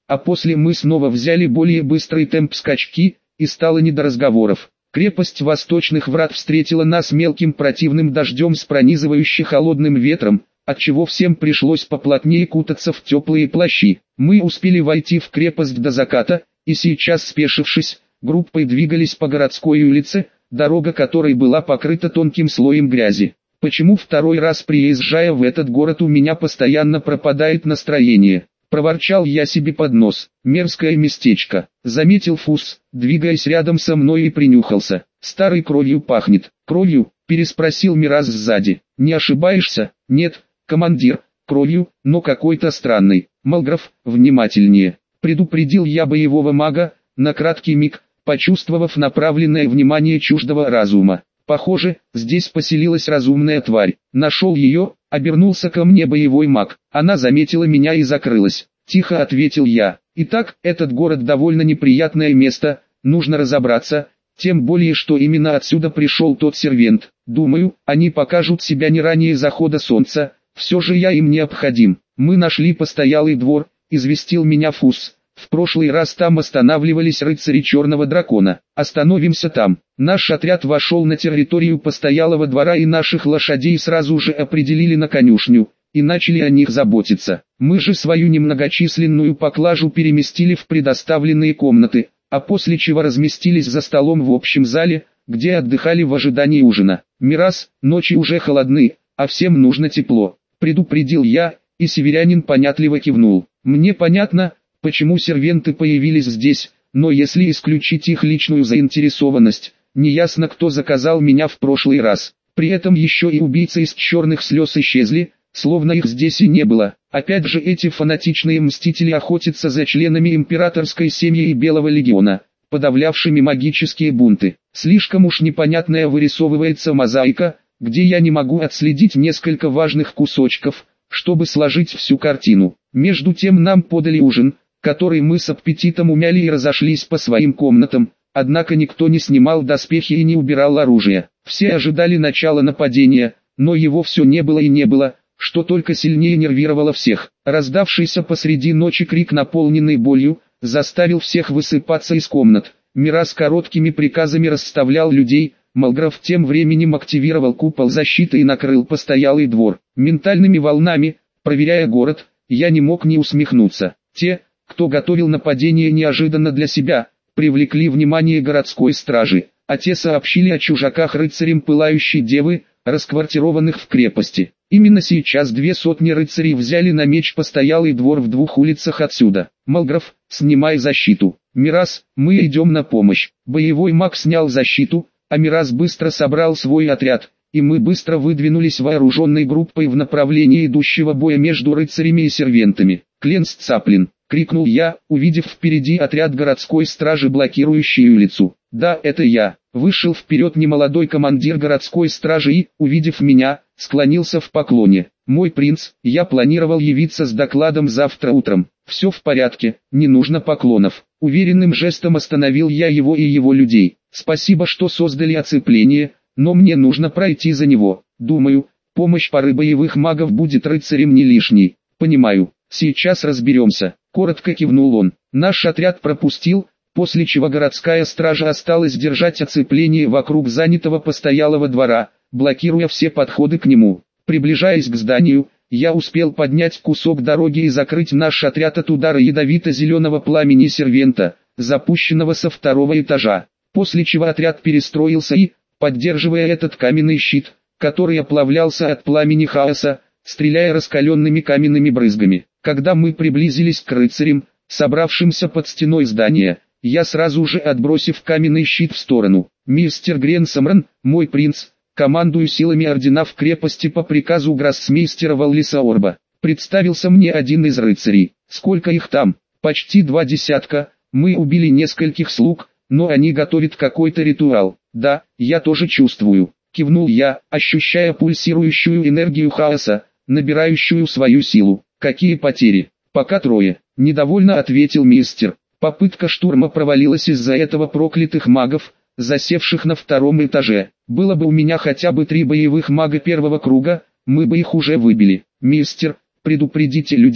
S1: а после мы снова взяли более быстрый темп скачки, и стало не до разговоров. Крепость Восточных Врат встретила нас мелким противным дождем с пронизывающим холодным ветром, отчего всем пришлось поплотнее кутаться в теплые плащи. Мы успели войти в крепость до заката, и сейчас, спешившись, группой двигались по городской улице, дорога которой была покрыта тонким слоем грязи. Почему второй раз приезжая в этот город у меня постоянно пропадает настроение? Проворчал я себе под нос. Мерзкое местечко. Заметил Фус, двигаясь рядом со мной, и принюхался. Старой кровью пахнет. Кровью? Переспросил Мирас сзади. Не ошибаешься? Нет, командир, кровью, но какой-то странный. Малграф, внимательнее. Предупредил я боевого мага, на краткий миг, почувствовав направленное внимание чуждого разума. Похоже, здесь поселилась разумная тварь. Нашел ее, обернулся ко мне боевой маг. Она заметила меня и закрылась. Тихо ответил я. Итак, этот город довольно неприятное место, нужно разобраться, тем более что именно отсюда пришел тот сервент. Думаю, они покажут себя не ранее захода солнца, все же я им необходим. Мы нашли постоялый двор, известил меня Фус. В прошлый раз там останавливались рыцари Черного Дракона. Остановимся там. Наш отряд вошел на территорию постоялого двора, и наших лошадей сразу же определили на конюшню, и начали о них заботиться. Мы же свою немногочисленную поклажу переместили в предоставленные комнаты, а после чего разместились за столом в общем зале, где отдыхали в ожидании ужина. Мирас, ночи уже холодны, а всем нужно тепло. Предупредил я, и северянин понятливо кивнул. Мне понятно, почему сервенты появились здесь, но если исключить их личную заинтересованность, неясно, кто заказал меня в прошлый раз. При этом еще и убийцы из черных слез исчезли, словно их здесь и не было. Опять же, эти фанатичные мстители охотятся за членами императорской семьи и Белого легиона, подавлявшими магические бунты. Слишком уж непонятная вырисовывается мозаика, где я не могу отследить несколько важных кусочков, чтобы сложить всю картину. Между тем нам подали ужин, который мы с аппетитом умяли и разошлись по своим комнатам, однако никто не снимал доспехи и не убирал оружие. Все ожидали начала нападения, но его все не было и не было, что только сильнее нервировало всех. Раздавшийся посреди ночи крик, наполненный болью, заставил всех высыпаться из комнат. Мирас короткими приказами расставлял людей, Малграф тем временем активировал купол защиты и накрыл постоялый двор. Ментальными волнами, проверяя город, я не мог не усмехнуться. Те, кто готовил нападение неожиданно для себя, привлекли внимание городской стражи, а те сообщили о чужаках рыцарям Пылающей Девы, расквартированных в крепости. Именно сейчас две сотни рыцарей взяли на меч постоялый двор в двух улицах отсюда. Малграф, снимай защиту. Мирас, мы идем на помощь. Боевой маг снял защиту, а Мирас быстро собрал свой отряд, и мы быстро выдвинулись вооруженной группой в направлении идущего боя между рыцарями и сервентами. «Кленс Цаплин!» — крикнул я, увидев впереди отряд городской стражи, блокирующий улицу. «Да, это я!» — вышел вперед немолодой командир городской стражи и, увидев меня, склонился в поклоне. «Мой принц, я планировал явиться с докладом завтра утром. Все в порядке, не нужно поклонов». Уверенным жестом остановил я его и его людей. «Спасибо, что создали оцепление, но мне нужно пройти за него. Думаю, помощь пары боевых магов будет рыцарем не лишней». «Понимаю, сейчас разберемся», — коротко кивнул он. Наш отряд пропустил, после чего городская стража осталась держать оцепление вокруг занятого постоялого двора, блокируя все подходы к нему. Приближаясь к зданию, я успел поднять кусок дороги и закрыть наш отряд от удара ядовито-зеленого пламени сервента, запущенного со второго этажа. После чего отряд перестроился и, поддерживая этот каменный щит, который оплавлялся от пламени хаоса, стреляя раскаленными каменными брызгами. Когда мы приблизились к рыцарям, собравшимся под стеной здания, я сразу же, отбросив каменный щит в сторону: «Мистер Гренсомран, мой принц, командую силами ордена в крепости по приказу гроссмейстера Валлиса Орба». Представился мне один из рыцарей. «Сколько их там?» «Почти два десятка, мы убили нескольких слуг, но они готовят какой-то ритуал». «Да, я тоже чувствую», — кивнул я, ощущая пульсирующую энергию хаоса, набирающую свою силу. «Какие потери?» «Пока трое», — недовольно ответил мистер. «Попытка штурма провалилась из-за этого проклятых магов, засевших на втором этаже. Было бы у меня хотя бы три боевых мага первого круга, мы бы их уже выбили. Мистер, предупредите людей,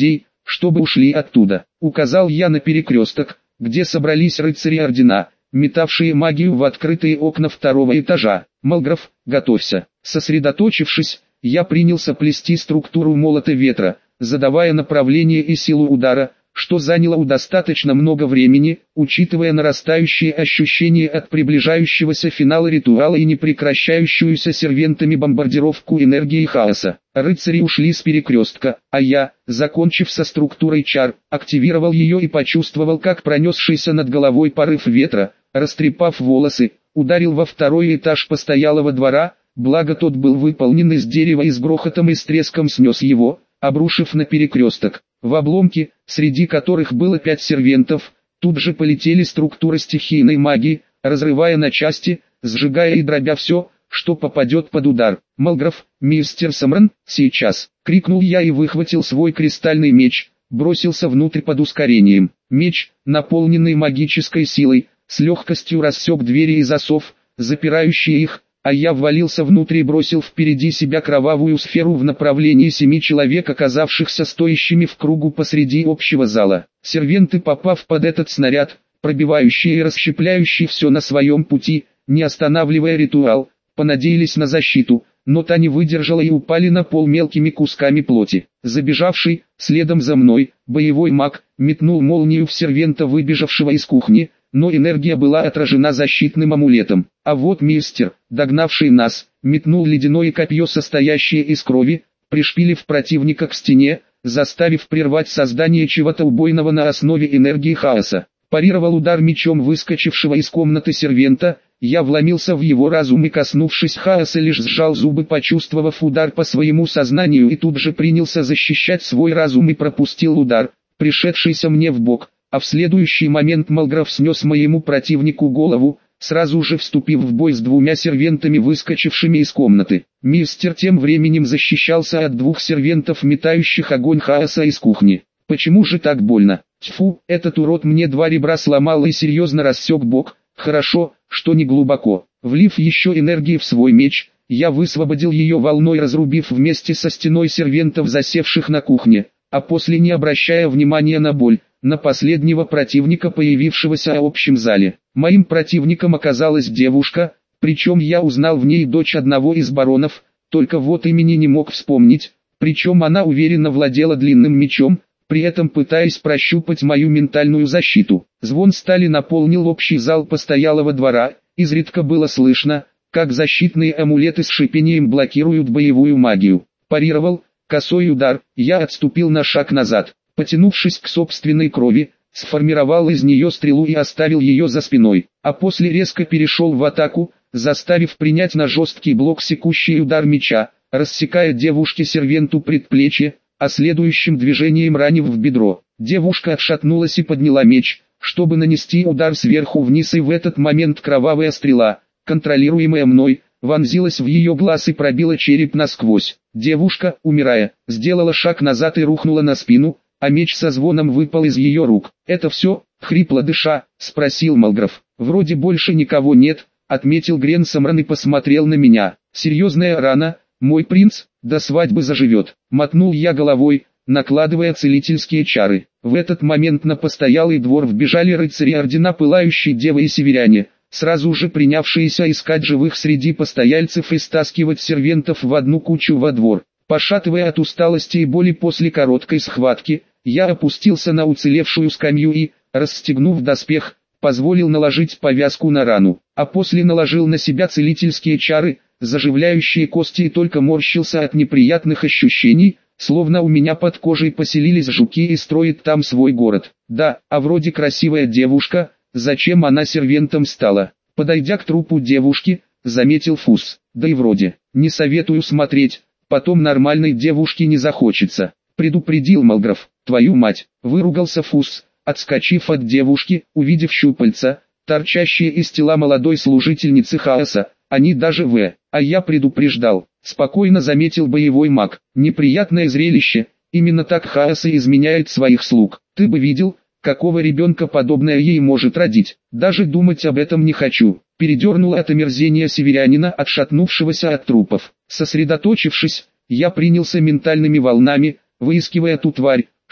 S1: чтобы ушли оттуда. Указал я на перекресток, где собрались рыцари ордена, метавшие магию в открытые окна второго этажа. Малграф, готовься. Сосредоточившись, я принялся плести структуру молота ветра, задавая направление и силу удара, что заняло у достаточно много времени, учитывая нарастающие ощущения от приближающегося финала ритуала и непрекращающуюся сервентами бомбардировку энергии хаоса. Рыцари ушли с перекрестка, а я, закончив со структурой чар, активировал ее и почувствовал, как пронесшийся над головой порыв ветра, растрепав волосы, ударил во второй этаж постоялого двора, благо тот был выполнен из дерева и с грохотом и с треском снес его, обрушив на перекресток. В обломки, среди которых было пять сервентов, тут же полетели структуры стихийной магии, разрывая на части, сжигая и дробя все, что попадет под удар. «Малграф, мистер Самран, сейчас!» — крикнул я и выхватил свой кристальный меч, бросился внутрь под ускорением. Меч, наполненный магической силой, с легкостью рассек двери и засов, запирающие их, а я ввалился внутрь и бросил впереди себя кровавую сферу в направлении семи человек, оказавшихся стоящими в кругу посреди общего зала. Сервенты, попав под этот снаряд, пробивающий и расщепляющий все на своем пути, не останавливая ритуал, понадеялись на защиту, но та не выдержала и упали на пол мелкими кусками плоти. Забежавший, следом за мной, боевой маг, метнул молнию в сервента, выбежавшего из кухни, но энергия была отражена защитным амулетом. А вот мистер, догнавший нас, метнул ледяное копье, состоящее из крови, пришпилив противника к стене, заставив прервать создание чего-то убойного на основе энергии хаоса. Парировал удар мечом выскочившего из комнаты сервента, я вломился в его разум и, коснувшись хаоса, лишь сжал зубы, почувствовав удар по своему сознанию, и тут же принялся защищать свой разум и пропустил удар, пришедшийся мне в бок. А в следующий момент Малграф снес моему противнику голову, сразу же вступив в бой с двумя сервентами, выскочившими из комнаты. Мистер тем временем защищался от двух сервентов, метающих огонь хаоса из кухни. Почему же так больно? Тьфу, этот урод мне два ребра сломал и серьезно рассек бок. Хорошо, что не глубоко. Влив еще энергии в свой меч, я высвободил ее волной, разрубив вместе со стеной сервентов, засевших на кухне, а после, не обращая внимания на боль, на последнего противника, появившегося в общем зале. Моим противником оказалась девушка, причем я узнал в ней дочь одного из баронов, только вот имени не мог вспомнить, причем она уверенно владела длинным мечом, при этом пытаясь прощупать мою ментальную защиту. Звон стали наполнил общий зал постоялого двора, изредка было слышно, как защитные амулеты с шипением блокируют боевую магию. Парировал, косой удар, я отступил на шаг назад, потянувшись к собственной крови, сформировал из нее стрелу и оставил ее за спиной, а после резко перешел в атаку, заставив принять на жесткий блок секущий удар меча, рассекая девушке-сервенту предплечье, а следующим движением ранив в бедро. Девушка отшатнулась и подняла меч, чтобы нанести удар сверху вниз, и в этот момент кровавая стрела, контролируемая мной, вонзилась в ее глаз и пробила череп насквозь. Девушка, умирая, сделала шаг назад и рухнула на спину, а меч со звоном выпал из ее рук. «Это все?» — хрипло дыша, спросил Малграф. «Вроде больше никого нет», — отметил Грен Самран и посмотрел на меня. «Серьезная рана, мой принц, до свадьбы заживет», — мотнул я головой, накладывая целительские чары. В этот момент на постоялый двор вбежали рыцари ордена Пылающей Девы и северяне, сразу же принявшиеся искать живых среди постояльцев и стаскивать сервентов в одну кучу во двор. Пошатывая от усталости и боли после короткой схватки, я опустился на уцелевшую скамью и, расстегнув доспех, позволил наложить повязку на рану, а после наложил на себя целительские чары, заживляющие кости, и только морщился от неприятных ощущений, словно у меня под кожей поселились жуки и строят там свой город. Да, а вроде красивая девушка, зачем она сервентом стала? Подойдя к трупу девушки, заметил Фус. Да и вроде, не советую смотреть, потом нормальной девушке не захочется, предупредил Малграф. Твою мать, выругался Фус, отскочив от девушки, увидев щупальца, торчащие из тела молодой служительницы хаоса. Они даже в... А я предупреждал, спокойно заметил боевой маг. Неприятное зрелище, именно так хаос и изменяет своих слуг. Ты бы видел, какого ребенка подобное ей может родить. Даже думать об этом не хочу. Передернуло от омерзения северянина, отшатнувшегося от трупов. Сосредоточившись, я принялся ментальными волнами, выискивая ту тварь,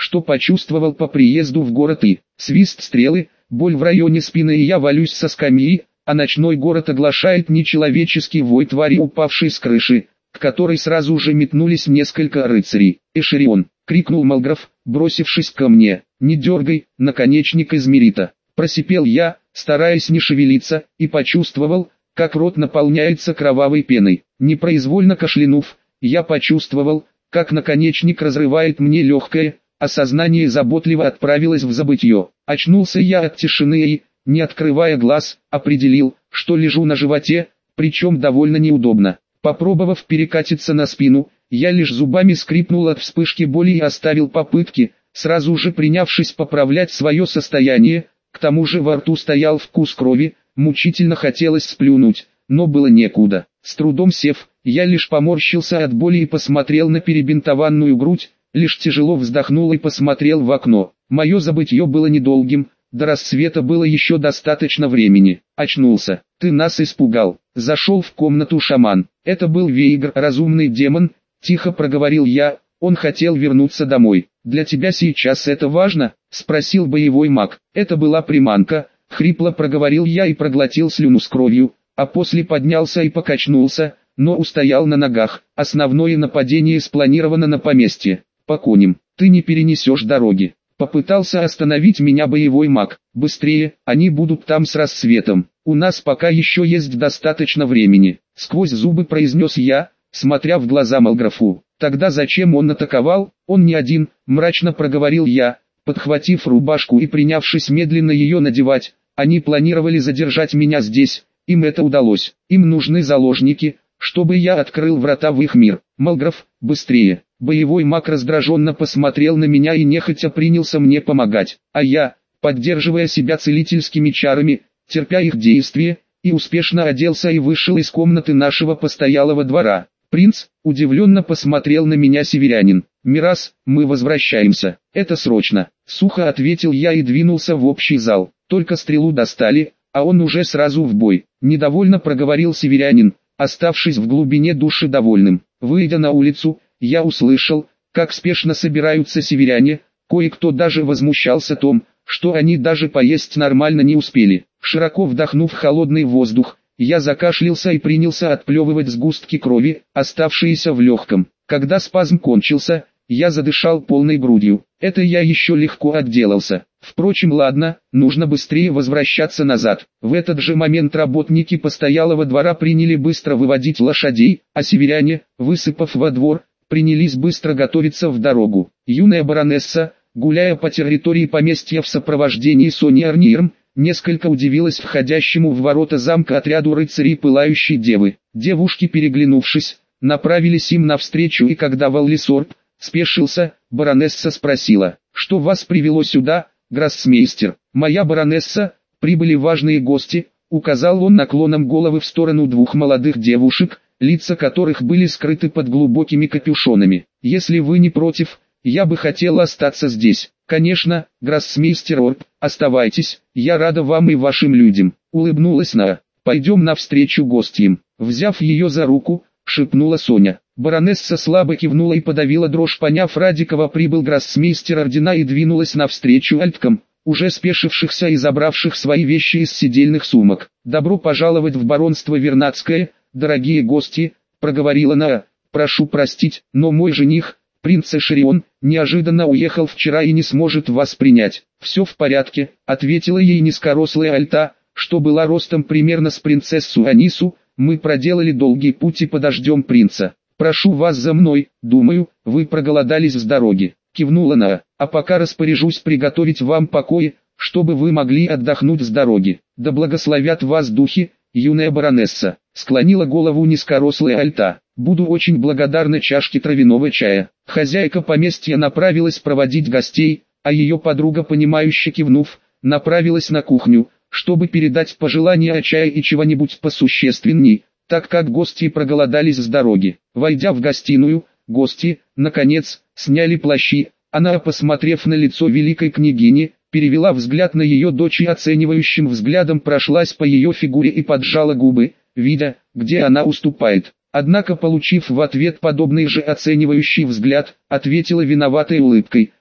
S1: что почувствовал по приезду в город и свист стрелы, боль в районе спины, и я валюсь со скамьи, а ночной город оглашает нечеловеческий вой твари, упавшей с крыши, к которой сразу же метнулись несколько рыцарей. «Эшерион!» — крикнул Малграф, бросившись ко мне. «Не дергай, наконечник измерита!» Просипел я, стараясь не шевелиться, и почувствовал, как рот наполняется кровавой пеной. Непроизвольно кашлянув, я почувствовал, как наконечник разрывает мне легкое, а сознание заботливо отправилось в забытье. Очнулся я от тишины и, не открывая глаз, определил, что лежу на животе, причем довольно неудобно. Попробовав перекатиться на спину, я лишь зубами скрипнул от вспышки боли и оставил попытки, сразу же принявшись поправлять свое состояние. К тому же во рту стоял вкус крови, мучительно хотелось сплюнуть, но было некуда. С трудом сев, я лишь поморщился от боли и посмотрел на перебинтованную грудь, лишь тяжело вздохнул и посмотрел в окно. Мое забытье было недолгим, до рассвета было еще достаточно времени. Очнулся. «Ты нас испугал». Зашел в комнату шаман. Это был Вейгр, разумный демон, тихо проговорил я, он хотел вернуться домой. «Для тебя сейчас это важно?» — спросил боевой маг. Это была приманка, хрипло проговорил я и проглотил слюну с кровью, а после поднялся и покачнулся, но устоял на ногах. Основное нападение спланировано на поместье. По коням, ты не перенесешь дороги. Попытался остановить меня боевой маг. Быстрее, они будут там с рассветом. У нас пока еще есть достаточно времени. Сквозь зубы произнес я, смотря в глаза Малграфу. Тогда зачем он атаковал? Он не один, мрачно проговорил я, подхватив рубашку и принявшись медленно ее надевать. Они планировали задержать меня здесь, им это удалось. Им нужны заложники, чтобы я открыл врата в их мир. Малграф, быстрее. Боевой маг раздраженно посмотрел на меня и нехотя принялся мне помогать, а я, поддерживая себя целительскими чарами, терпя их действие, и успешно оделся и вышел из комнаты нашего постоялого двора. «Принц», удивленно посмотрел на меня северянин. «Мирас, мы возвращаемся, это срочно», — сухо ответил я и двинулся в общий зал. Только стрелу достали, а он уже сразу в бой. Недовольно проговорил северянин, оставшись в глубине души довольным. Выйдя на улицу, я услышал, как спешно собираются северяне, кое-кто даже возмущался том, что они даже поесть нормально не успели. Широко вдохнув холодный воздух, я закашлялся и принялся отплевывать сгустки крови, оставшиеся в легком. Когда спазм кончился, я задышал полной грудью. Это я еще легко отделался. Впрочем, ладно, нужно быстрее возвращаться назад. В этот же момент работники постоялого двора приняли быстро выводить лошадей, а северяне, высыпав во двор, принялись быстро готовиться в дорогу. Юная баронесса, гуляя по территории поместья в сопровождении Сони Арниерм, несколько удивилась входящему в ворота замка отряду рыцарей Пылающей Девы. Девушки, переглянувшись, направились им навстречу, и когда Валлисорб спешился, баронесса спросила: «Что вас привело сюда, гроссмейстер?» «Моя баронесса, прибыли важные гости», — указал он наклоном головы в сторону двух молодых девушек, лица которых были скрыты под глубокими капюшонами. «Если вы не против, я бы хотел остаться здесь». «Конечно, гроссмейстер Орб, оставайтесь, я рада вам и вашим людям», — улыбнулась Наа. «Пойдем навстречу гостям». Взяв ее за руку, шепнула Соня. Баронесса слабо кивнула и подавила дрожь, поняв, ради кого прибыл гроссмейстер ордена, и двинулась навстречу альткам, уже спешившихся и забравших свои вещи из сидельных сумок. «Добро пожаловать в баронство Вернадское, дорогие гости», — проговорила Наа. «Прошу простить, но мой жених, принц Эшерион, неожиданно уехал вчера и не сможет вас принять». «Все в порядке», — ответила ей низкорослая альта, что была ростом примерно с принцессу Анису. «Мы проделали долгий путь и подождем принца. Прошу вас за мной, думаю, вы проголодались с дороги», — кивнула Наа. «А пока распоряжусь приготовить вам покои, чтобы вы могли отдохнуть с дороги. Да благословят вас духи, юная баронесса», — склонила голову низкорослая альта. «Буду очень благодарна чашке травяного чая». Хозяйка поместья направилась проводить гостей, а ее подруга, понимающе кивнув, направилась на кухню, чтобы передать пожелания о чае и чего-нибудь посущественней, так как гости проголодались с дороги. Войдя в гостиную, гости, наконец, сняли плащи. Она, посмотрев на лицо великой княгини, перевела взгляд на ее дочь и оценивающим взглядом прошлась по ее фигуре и поджала губы, видя, где она уступает. Однако, получив в ответ подобный же оценивающий взгляд, ответила виноватой улыбкой: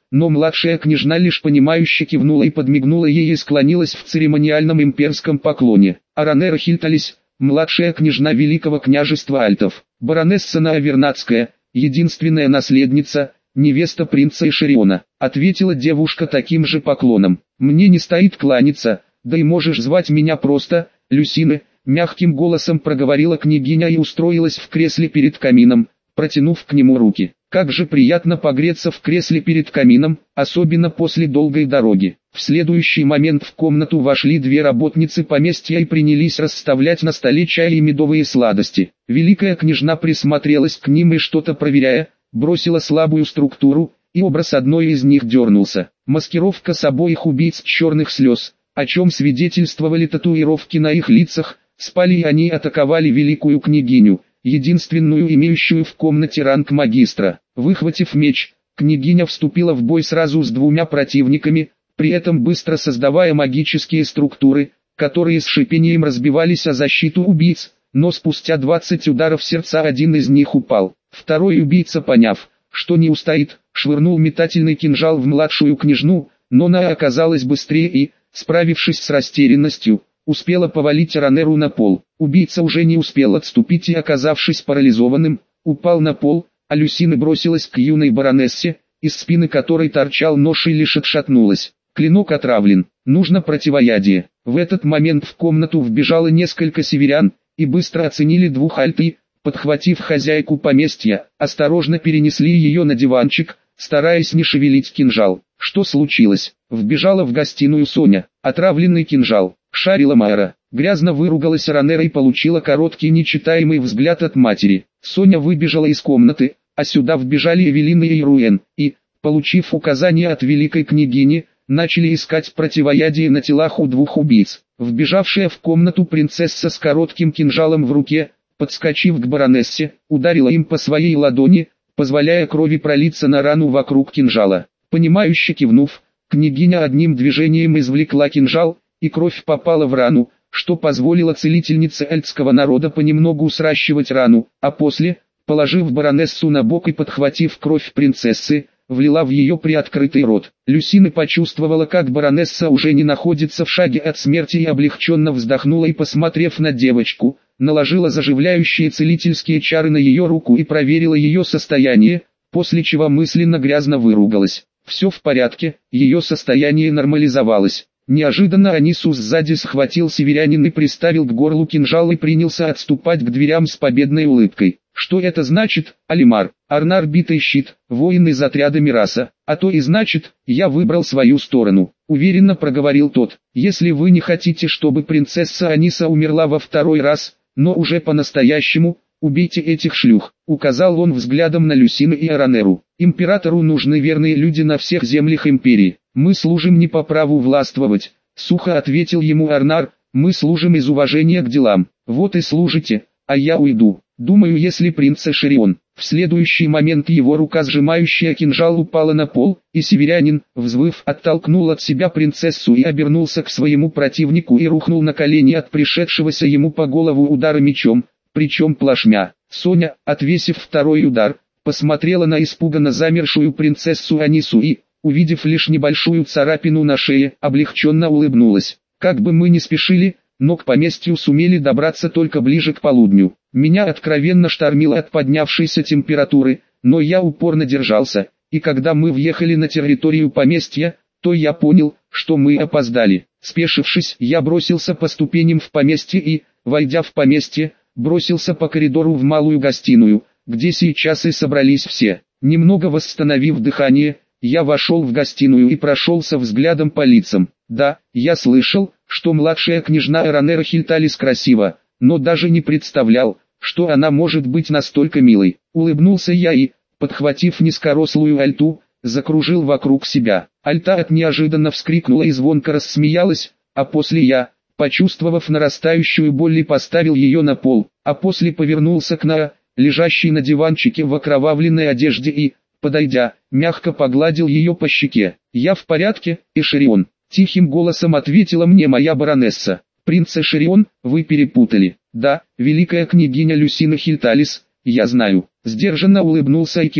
S1: но младшая княжна лишь понимающе кивнула и подмигнула ей и склонилась в церемониальном имперском поклоне. Аранера Хильталис, младшая княжна Великого княжества Альтов, баронесса Наавернадская, единственная наследница, невеста принца Эшериона, ответила девушка таким же поклоном. Мне не стоит кланяться, да и можешь звать меня просто Люсины, мягким голосом проговорила княгиня и устроилась в кресле перед камином, протянув к нему руки. Как же приятно погреться в кресле перед камином, особенно после долгой дороги. В следующий момент в комнату вошли две работницы поместья и принялись расставлять на столе чай и медовые сладости. Великая княжна присмотрелась к ним и что-то проверяя, бросила слабую структуру, и образ одной из них дернулся. Маскировка с обоих убийц черных слез, о чем свидетельствовали татуировки на их лицах, спали и они атаковали великую княгиню, единственную имеющую в комнате ранг магистра. Выхватив меч, княгиня вступила в бой сразу с двумя противниками, при этом быстро создавая магические структуры, которые с шипением разбивались о защиту убийц, но спустя двадцать ударов сердца один из них упал. Второй убийца, поняв, что не устоит, швырнул метательный кинжал в младшую княжну, но она оказалась быстрее и, справившись с растерянностью, успела повалить Аранеру на пол. Убийца уже не успел отступить и, оказавшись парализованным, упал на пол, а Люсина бросилась к юной баронессе, из спины которой торчал нож и лишь отшатнулась. Клинок отравлен, нужно противоядие. В этот момент в комнату вбежало несколько северян, и быстро оценили двух альты, подхватив хозяйку поместья, осторожно перенесли ее на диванчик, стараясь не шевелить кинжал. Что случилось? Вбежала в гостиную Соня. Отравленный кинжал. Шарила Майра. Грязно выругалась Аранера и получила короткий нечитаемый взгляд от матери. Соня выбежала из комнаты, а сюда вбежали Эвелина и Руэн, и, получив указание от великой княгини, начали искать противоядие на телах у двух убийц. Вбежавшая в комнату принцесса с коротким кинжалом в руке, подскочив к баронессе, ударила им по своей ладони, позволяя крови пролиться на рану вокруг кинжала. Понимающе кивнув, княгиня одним движением извлекла кинжал, и кровь попала в рану, что позволило целительнице эльтского народа понемногу сращивать рану, а после, положив баронессу на бок и подхватив кровь принцессы, влила в ее приоткрытый рот. Люсина почувствовала, как баронесса уже не находится в шаге от смерти, и облегченно вздохнула и, посмотрев на девочку, наложила заживляющие целительские чары на ее руку и проверила ее состояние, после чего мысленно грязно выругалась. Все в порядке, ее состояние нормализовалось. Неожиданно Анису сзади схватил северянин и приставил к горлу кинжал и принялся отступать к дверям с победной улыбкой. Что это значит, Алимар? Арнар битый щит, воин из отряда Мираса, а то и значит, я выбрал свою сторону, уверенно проговорил тот. Если вы не хотите, чтобы принцесса Аниса умерла во второй раз, но уже по-настоящему, убейте этих шлюх, указал он взглядом на Люсину и Аранеру. Императору нужны верные люди на всех землях империи. Мы служим не по праву властвовать, сухо ответил ему Арнар, мы служим из уважения к делам. Вот и служите, а я уйду. Думаю, если принц Эшерион. В следующий момент его рука, сжимающая кинжал, упала на пол, и северянин, взвыв, оттолкнул от себя принцессу и обернулся к своему противнику и рухнул на колени от пришедшегося ему по голову удара мечом, причем плашмя. Соня, отвесив второй удар, посмотрела на испуганно замершую принцессу Анису и, увидев лишь небольшую царапину на шее, облегченно улыбнулась. Как бы мы ни спешили, но к поместью сумели добраться только ближе к полудню. Меня откровенно штормило от поднявшейся температуры, но я упорно держался, и когда мы въехали на территорию поместья, то я понял, что мы опоздали. Спешившись, я бросился по ступеням в поместье и, войдя в поместье, бросился по коридору в малую гостиную, где сейчас и собрались все. Немного восстановив дыхание, я вошел в гостиную и прошелся взглядом по лицам. Да, я слышал, что младшая княжна Аранера Хильталис красива, но даже не представлял, что она может быть настолько милой. Улыбнулся я и, подхватив низкорослую альту, закружил вокруг себя. Альта от неожиданно вскрикнула и звонко рассмеялась, а после я, почувствовав нарастающую боль, и поставил ее на пол, а после повернулся к Наа, лежащей на диванчике в окровавленной одежде, и, подойдя, мягко погладил ее по щеке. «Я в порядке, Эшерион», — тихим голосом ответила мне моя баронесса. «Принц Эшерион, вы перепутали». «Да, великая княгиня Люсина Хильталис, я знаю», — сдержанно улыбнулся и кивнул.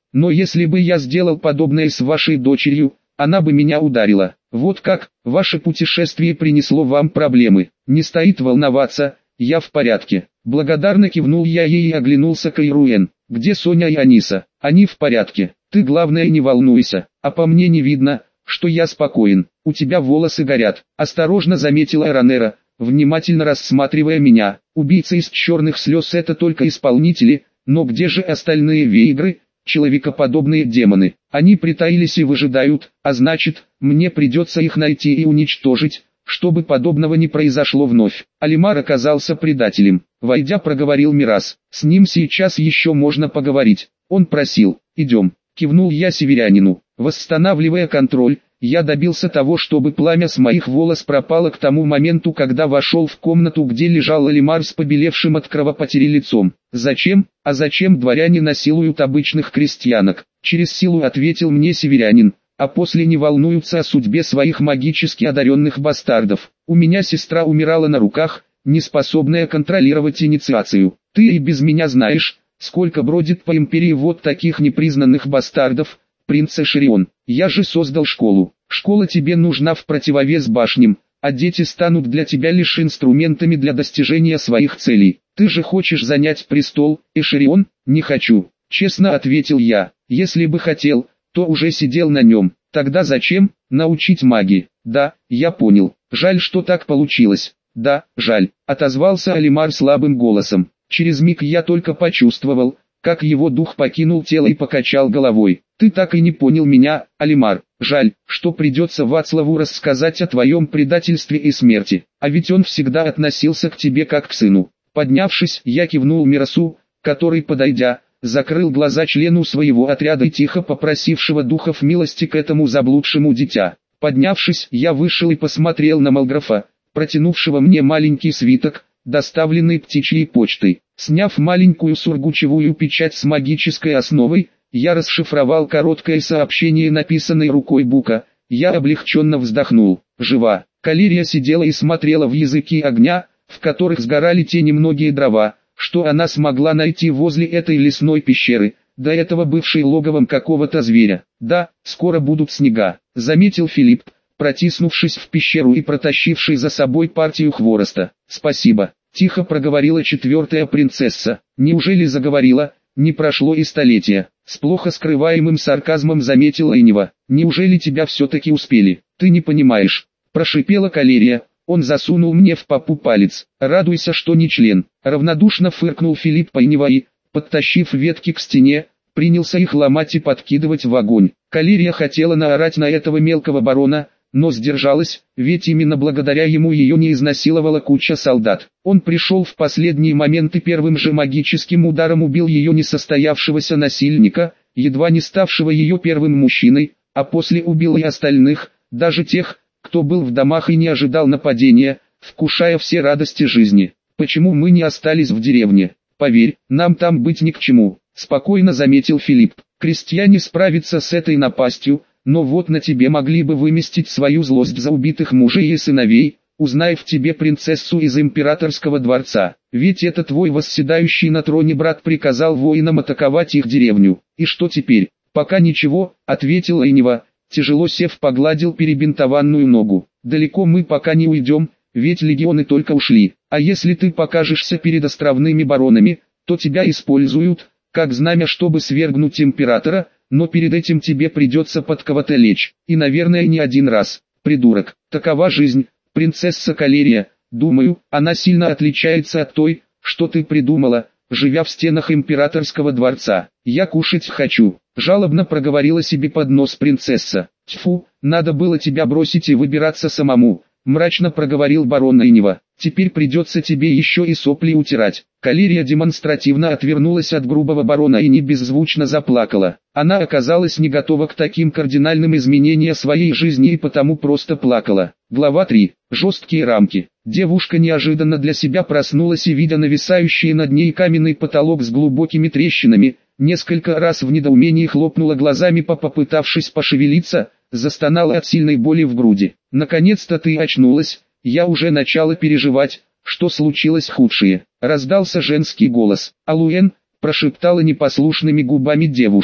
S1: но если бы я сделал подобное с вашей дочерью, она бы меня ударила. Вот как, ваше путешествие принесло вам проблемы. Не стоит волноваться, я в порядке. Благодарно кивнул я ей и оглянулся к Ируэн. Где Соня и Аниса? Они в порядке. Ты главное не волнуйся, а по мне не видно, что я спокоен. У тебя волосы горят. Осторожно заметила Ранера, внимательно рассматривая меня. Убийца из черных слез — это только исполнители, но где же остальные вейгры, человекоподобные демоны? Они притаились и выжидают, а значит, мне придется их найти и уничтожить, чтобы подобного не произошло вновь. Алимар оказался предателем. Войдя, проговорил Мирас. С ним сейчас еще можно поговорить. Он просил. Идем. Кивнул я северянину. Восстанавливая контроль, я добился того, чтобы пламя с моих волос пропало к тому моменту, когда вошел в комнату, где лежал Алимар с побелевшим от кровопотери лицом. «Зачем? А зачем дворяне насилуют обычных крестьянок?» Через силу ответил мне северянин, а после не волнуются о судьбе своих магически одаренных бастардов. У меня сестра умирала на руках, не способная контролировать инициацию. Ты и без меня знаешь, сколько бродит по империи вот таких непризнанных бастардов, принц Эшерион. Я же создал школу. Школа тебе нужна в противовес башням, а дети станут для тебя лишь инструментами для достижения своих целей. Ты же хочешь занять престол, Эшерион? Не хочу, честно ответил я. Если бы хотел, то уже сидел на нем. Тогда зачем? Научить магии. Да, я понял. Жаль, что так получилось. Да, жаль, отозвался Алимар слабым голосом. Через миг я только почувствовал, как его дух покинул тело и покачал головой. Ты так и не понял меня, Алимар. Жаль, что придется Вацлаву рассказать о твоем предательстве и смерти. А ведь он всегда относился к тебе как к сыну. Поднявшись, я кивнул Мирасу, который, подойдя, закрыл глаза члену своего отряда и тихо попросившего духов милости к этому заблудшему дитя. Поднявшись, я вышел и посмотрел на Малграфа, протянувшего мне маленький свиток, доставленный птичьей почтой. Сняв маленькую сургучевую печать с магической основой, я расшифровал короткое сообщение, написанное рукой Бука. Я облегченно вздохнул. Жива. Калерия сидела и смотрела в языки огня, в которых сгорали те немногие дрова, что она смогла найти возле этой лесной пещеры, до этого бывшей логовом какого-то зверя. Да, скоро будут снега, заметил Филипп, протиснувшись в пещеру и протащивший за собой партию хвороста. Спасибо, тихо проговорила четвертая принцесса. Неужели заговорила? Не прошло и столетия. С плохо скрываемым сарказмом заметила Энева. Неужели тебя все-таки успели? Ты не понимаешь, прошипела Калерия. Он засунул мне в попу палец. Радуйся, что не член. Равнодушно фыркнул Филипп Пайнева и, подтащив ветки к стене, принялся их ломать и подкидывать в огонь. Калерия хотела наорать на этого мелкого барона, но сдержалась, ведь именно благодаря ему ее не изнасиловала куча солдат. Он пришел в последний момент и первым же магическим ударом убил ее несостоявшегося насильника, едва не ставшего ее первым мужчиной, а после убил и остальных, даже тех, кто был в домах и не ожидал нападения, вкушая все радости жизни. Почему мы не остались в деревне? Поверь, нам там быть ни к чему, спокойно заметил Филипп. Крестьяне справятся с этой напастью, но вот на тебе могли бы выместить свою злость за убитых мужей и сыновей, узнав в тебе принцессу из императорского дворца. Ведь это твой восседающий на троне брат приказал воинам атаковать их деревню. И что теперь? Пока ничего, ответил Энева, тяжело сев погладил перебинтованную ногу. Далеко мы пока не уйдем, ведь легионы только ушли. А если ты покажешься перед островными баронами, то тебя используют, как знамя, чтобы свергнуть императора, но перед этим тебе придется под кого-то лечь, и, наверное, не один раз. Придурок, такова жизнь, принцесса Калерия. Думаю, она сильно отличается от той, что ты придумала, живя в стенах императорского дворца. Я кушать хочу, жалобно проговорила себе под нос принцесса. Тьфу, надо было тебя бросить и выбираться самому, мрачно проговорил барон Энева. Теперь придется тебе еще и сопли утирать. Калерия демонстративно отвернулась от грубого барона и не беззвучно заплакала. Она оказалась не готова к таким кардинальным изменениям своей жизни и потому просто плакала. Глава три. Жесткие рамки. Девушка неожиданно для себя проснулась и, видя нависающий над ней каменный потолок с глубокими трещинами, несколько раз в недоумении хлопнула глазами, попытавшись пошевелиться, застонала от сильной боли в груди. «Наконец-то ты очнулась, я уже начала переживать, что случилось худшее». Раздался женский голос. «Алуэн», прошептала непослушными губами девушка.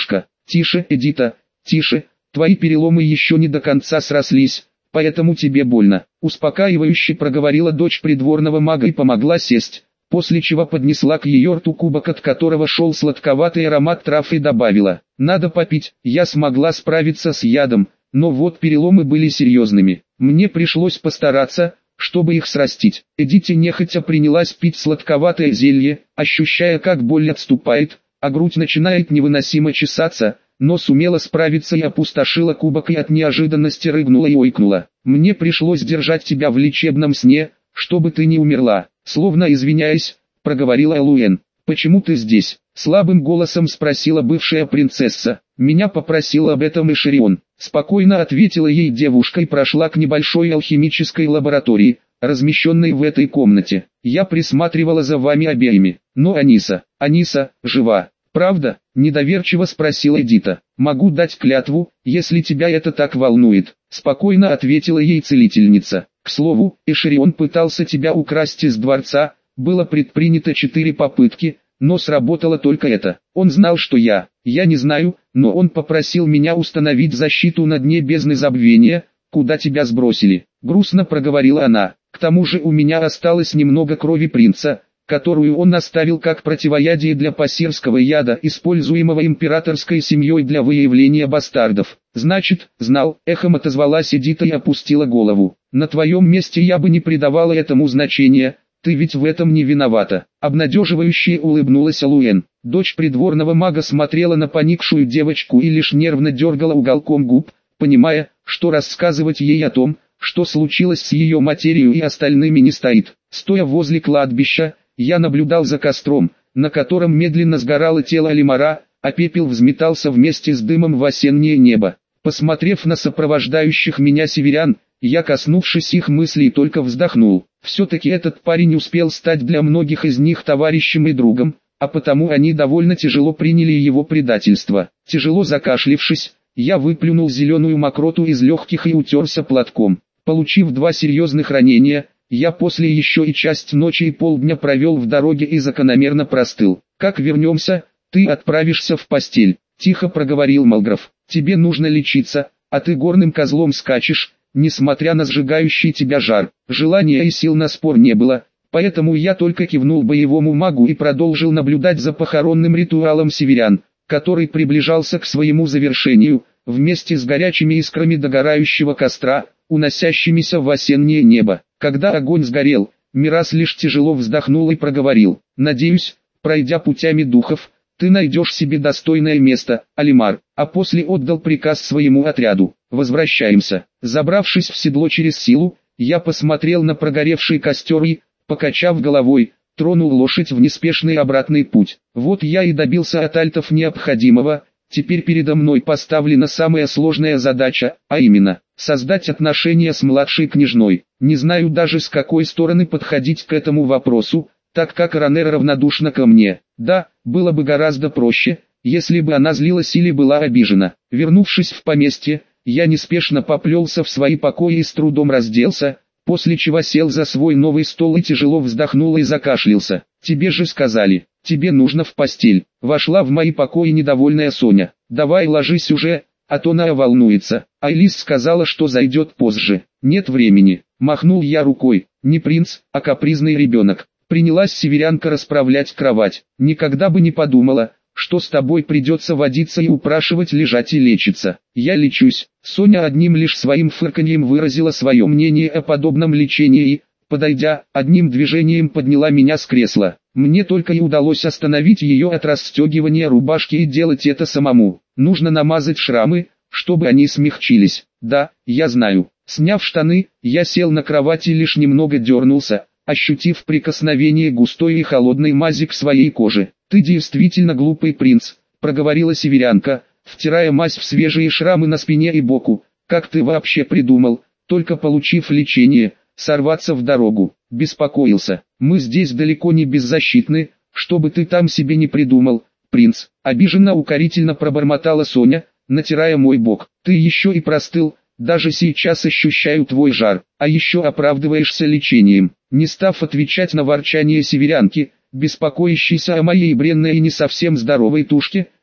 S1: Тише, Эдита, тише, твои переломы еще не до конца срослись, поэтому тебе больно. Успокаивающе проговорила дочь придворного мага и помогла сесть, после чего поднесла к ее рту кубок, от которого шел сладковатый аромат трав, и добавила: «Надо попить». Я смогла справиться с ядом, но вот переломы были серьезными. Мне пришлось постараться, чтобы их срастить. Эдите нехотя принялась пить сладковатое зелье, ощущая, как боль отступает, а грудь начинает невыносимо чесаться, но сумела справиться и опустошила кубок, и от неожиданности рыгнула и ойкнула. «Мне пришлось держать тебя в лечебном сне, чтобы ты не умерла», словно извиняясь, проговорила Элуэн. «Почему ты здесь?» — слабым голосом спросила бывшая принцесса. «Меня попросила об этом Эшерион», — спокойно ответила ей девушка и прошла к небольшой алхимической лаборатории, размещенной в этой комнате. «Я присматривала за вами обеими, но Аниса, Аниса, жива, правда?» — недоверчиво спросила Эдита. «Могу дать клятву, если тебя это так волнует», — спокойно ответила ей целительница. «К слову, Эшерион пытался тебя украсть из дворца, было предпринято четыре попытки, но сработало только это. Он знал, что я, я не знаю, но он попросил меня установить защиту на дне бездны забвения, куда тебя сбросили», — грустно проговорила она. «К тому же у меня осталось немного крови принца, которую он оставил как противоядие для пассирского яда, используемого императорской семьей для выявления бастардов». «Значит, знал», — эхом отозвалась Эдита и опустила голову. «На твоем месте я бы не придавала этому значения, ты ведь в этом не виновата». Обнадеживающе улыбнулась Элуэн. Дочь придворного мага смотрела на поникшую девочку и лишь нервно дергала уголком губ, понимая, что рассказывать ей о том, что случилось с ее матерью и остальными, не стоит. Стоя возле кладбища, я наблюдал за костром, на котором медленно сгорало тело Алимара, а пепел взметался вместе с дымом в осеннее небо. Посмотрев на сопровождающих меня северян, я, коснувшись их мыслей, только вздохнул. Все-таки этот парень успел стать для многих из них товарищем и другом, а потому они довольно тяжело приняли его предательство. Тяжело закашлившись, я выплюнул зеленую мокроту из легких и утерся платком. Получив два серьезных ранения, я после еще и часть ночи и полдня провел в дороге и закономерно простыл. «Как вернемся, ты отправишься в постель», — тихо проговорил Малграф. «Тебе нужно лечиться, а ты горным козлом скачешь, несмотря на сжигающий тебя жар». Желания и сил на спор не было, поэтому я только кивнул боевому магу и продолжил наблюдать за похоронным ритуалом северян, который приближался к своему завершению, вместе с горячими искрами догорающего костра, уносящимися в осеннее небо. Когда огонь сгорел, Мирас лишь тяжело вздохнул и проговорил: «Надеюсь, пройдя путями духов, ты найдешь себе достойное место, Алимар», а после отдал приказ своему отряду: «Возвращаемся». Забравшись в седло через силу, я посмотрел на прогоревший костер и, покачав головой, тронул лошадь в неспешный обратный путь. Вот я и добился от альтов необходимого. Теперь передо мной поставлена самая сложная задача, а именно, создать отношения с младшей княжной. Не знаю даже, с какой стороны подходить к этому вопросу, так как Ранера равнодушна ко мне. Да, было бы гораздо проще, если бы она злилась или была обижена. Вернувшись в поместье, я неспешно поплелся в свои покои и с трудом разделся, после чего сел за свой новый стол и тяжело вздохнул и закашлялся. «Тебе же сказали, тебе нужно в постель», — вошла в мои покои недовольная Соня. «Давай ложись уже, а то Ная волнуется». Айлис сказала, что зайдет позже. «Нет времени», — махнул я рукой. «Не принц, а капризный ребенок». Принялась северянка расправлять кровать. «Никогда бы не подумала, что с тобой придется водиться и упрашивать лежать и лечиться». «Я лечусь». Соня одним лишь своим фырканьем выразила свое мнение о подобном лечении и, подойдя, одним движением подняла меня с кресла. Мне только и удалось остановить ее от расстегивания рубашки, и делать это самому. Нужно намазать шрамы, чтобы они смягчились. Да, я знаю. Сняв штаны, я сел на кровати и лишь немного дернулся, ощутив прикосновение густой и холодной мази к своей коже. «Ты действительно глупый принц», — проговорила северянка, втирая мазь в свежие шрамы на спине и боку. «Как ты вообще придумал, только получив лечение, сорваться в дорогу?» «Беспокоился. Мы здесь далеко не беззащитны, что бы ты там себе не придумал, принц», — обиженно укорительно пробормотала Соня, натирая мой бок. «Ты еще и простыл, даже сейчас ощущаю твой жар, а еще оправдываешься лечением». Не став отвечать на ворчание северянки, беспокоящейся о моей бренной и не совсем здоровой тушке,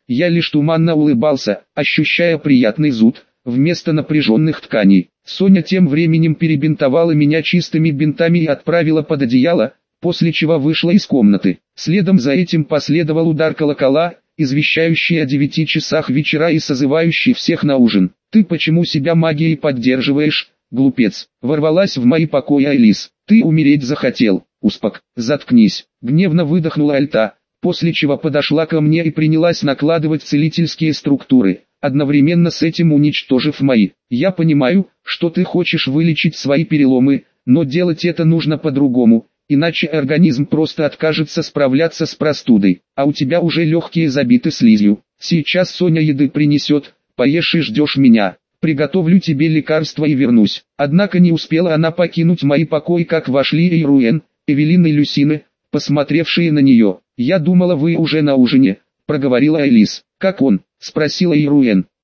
S1: я лишь туманно улыбался, ощущая приятный зуд, вместо напряженных тканей. Соня тем временем перебинтовала меня чистыми бинтами и отправила под одеяло, после чего вышла из комнаты. Следом за этим последовал удар колокола, извещающий о девяти часах вечера и созывающий всех на ужин. «Ты почему себя магией поддерживаешь, глупец?» Ворвалась в мои покои Айлис. «Ты умереть захотел, успок, заткнись!» Гневно выдохнула Альта, после чего подошла ко мне и принялась накладывать целительские структуры, одновременно с этим уничтожив мои. «Я понимаю, что ты хочешь вылечить свои переломы, но делать это нужно по-другому, иначе организм просто откажется справляться с простудой, а у тебя уже легкие забиты слизью. Сейчас Соня еды принесет, поешь и ждешь меня. Приготовлю тебе лекарство и вернусь». Однако не успела она покинуть мои покои, как вошли Эйруэн, Эвелин и Люсины, посмотревшие на нее. «Я думала, вы уже на ужине», — проговорила Айлис. «Как он?» — спросила Эйруэн.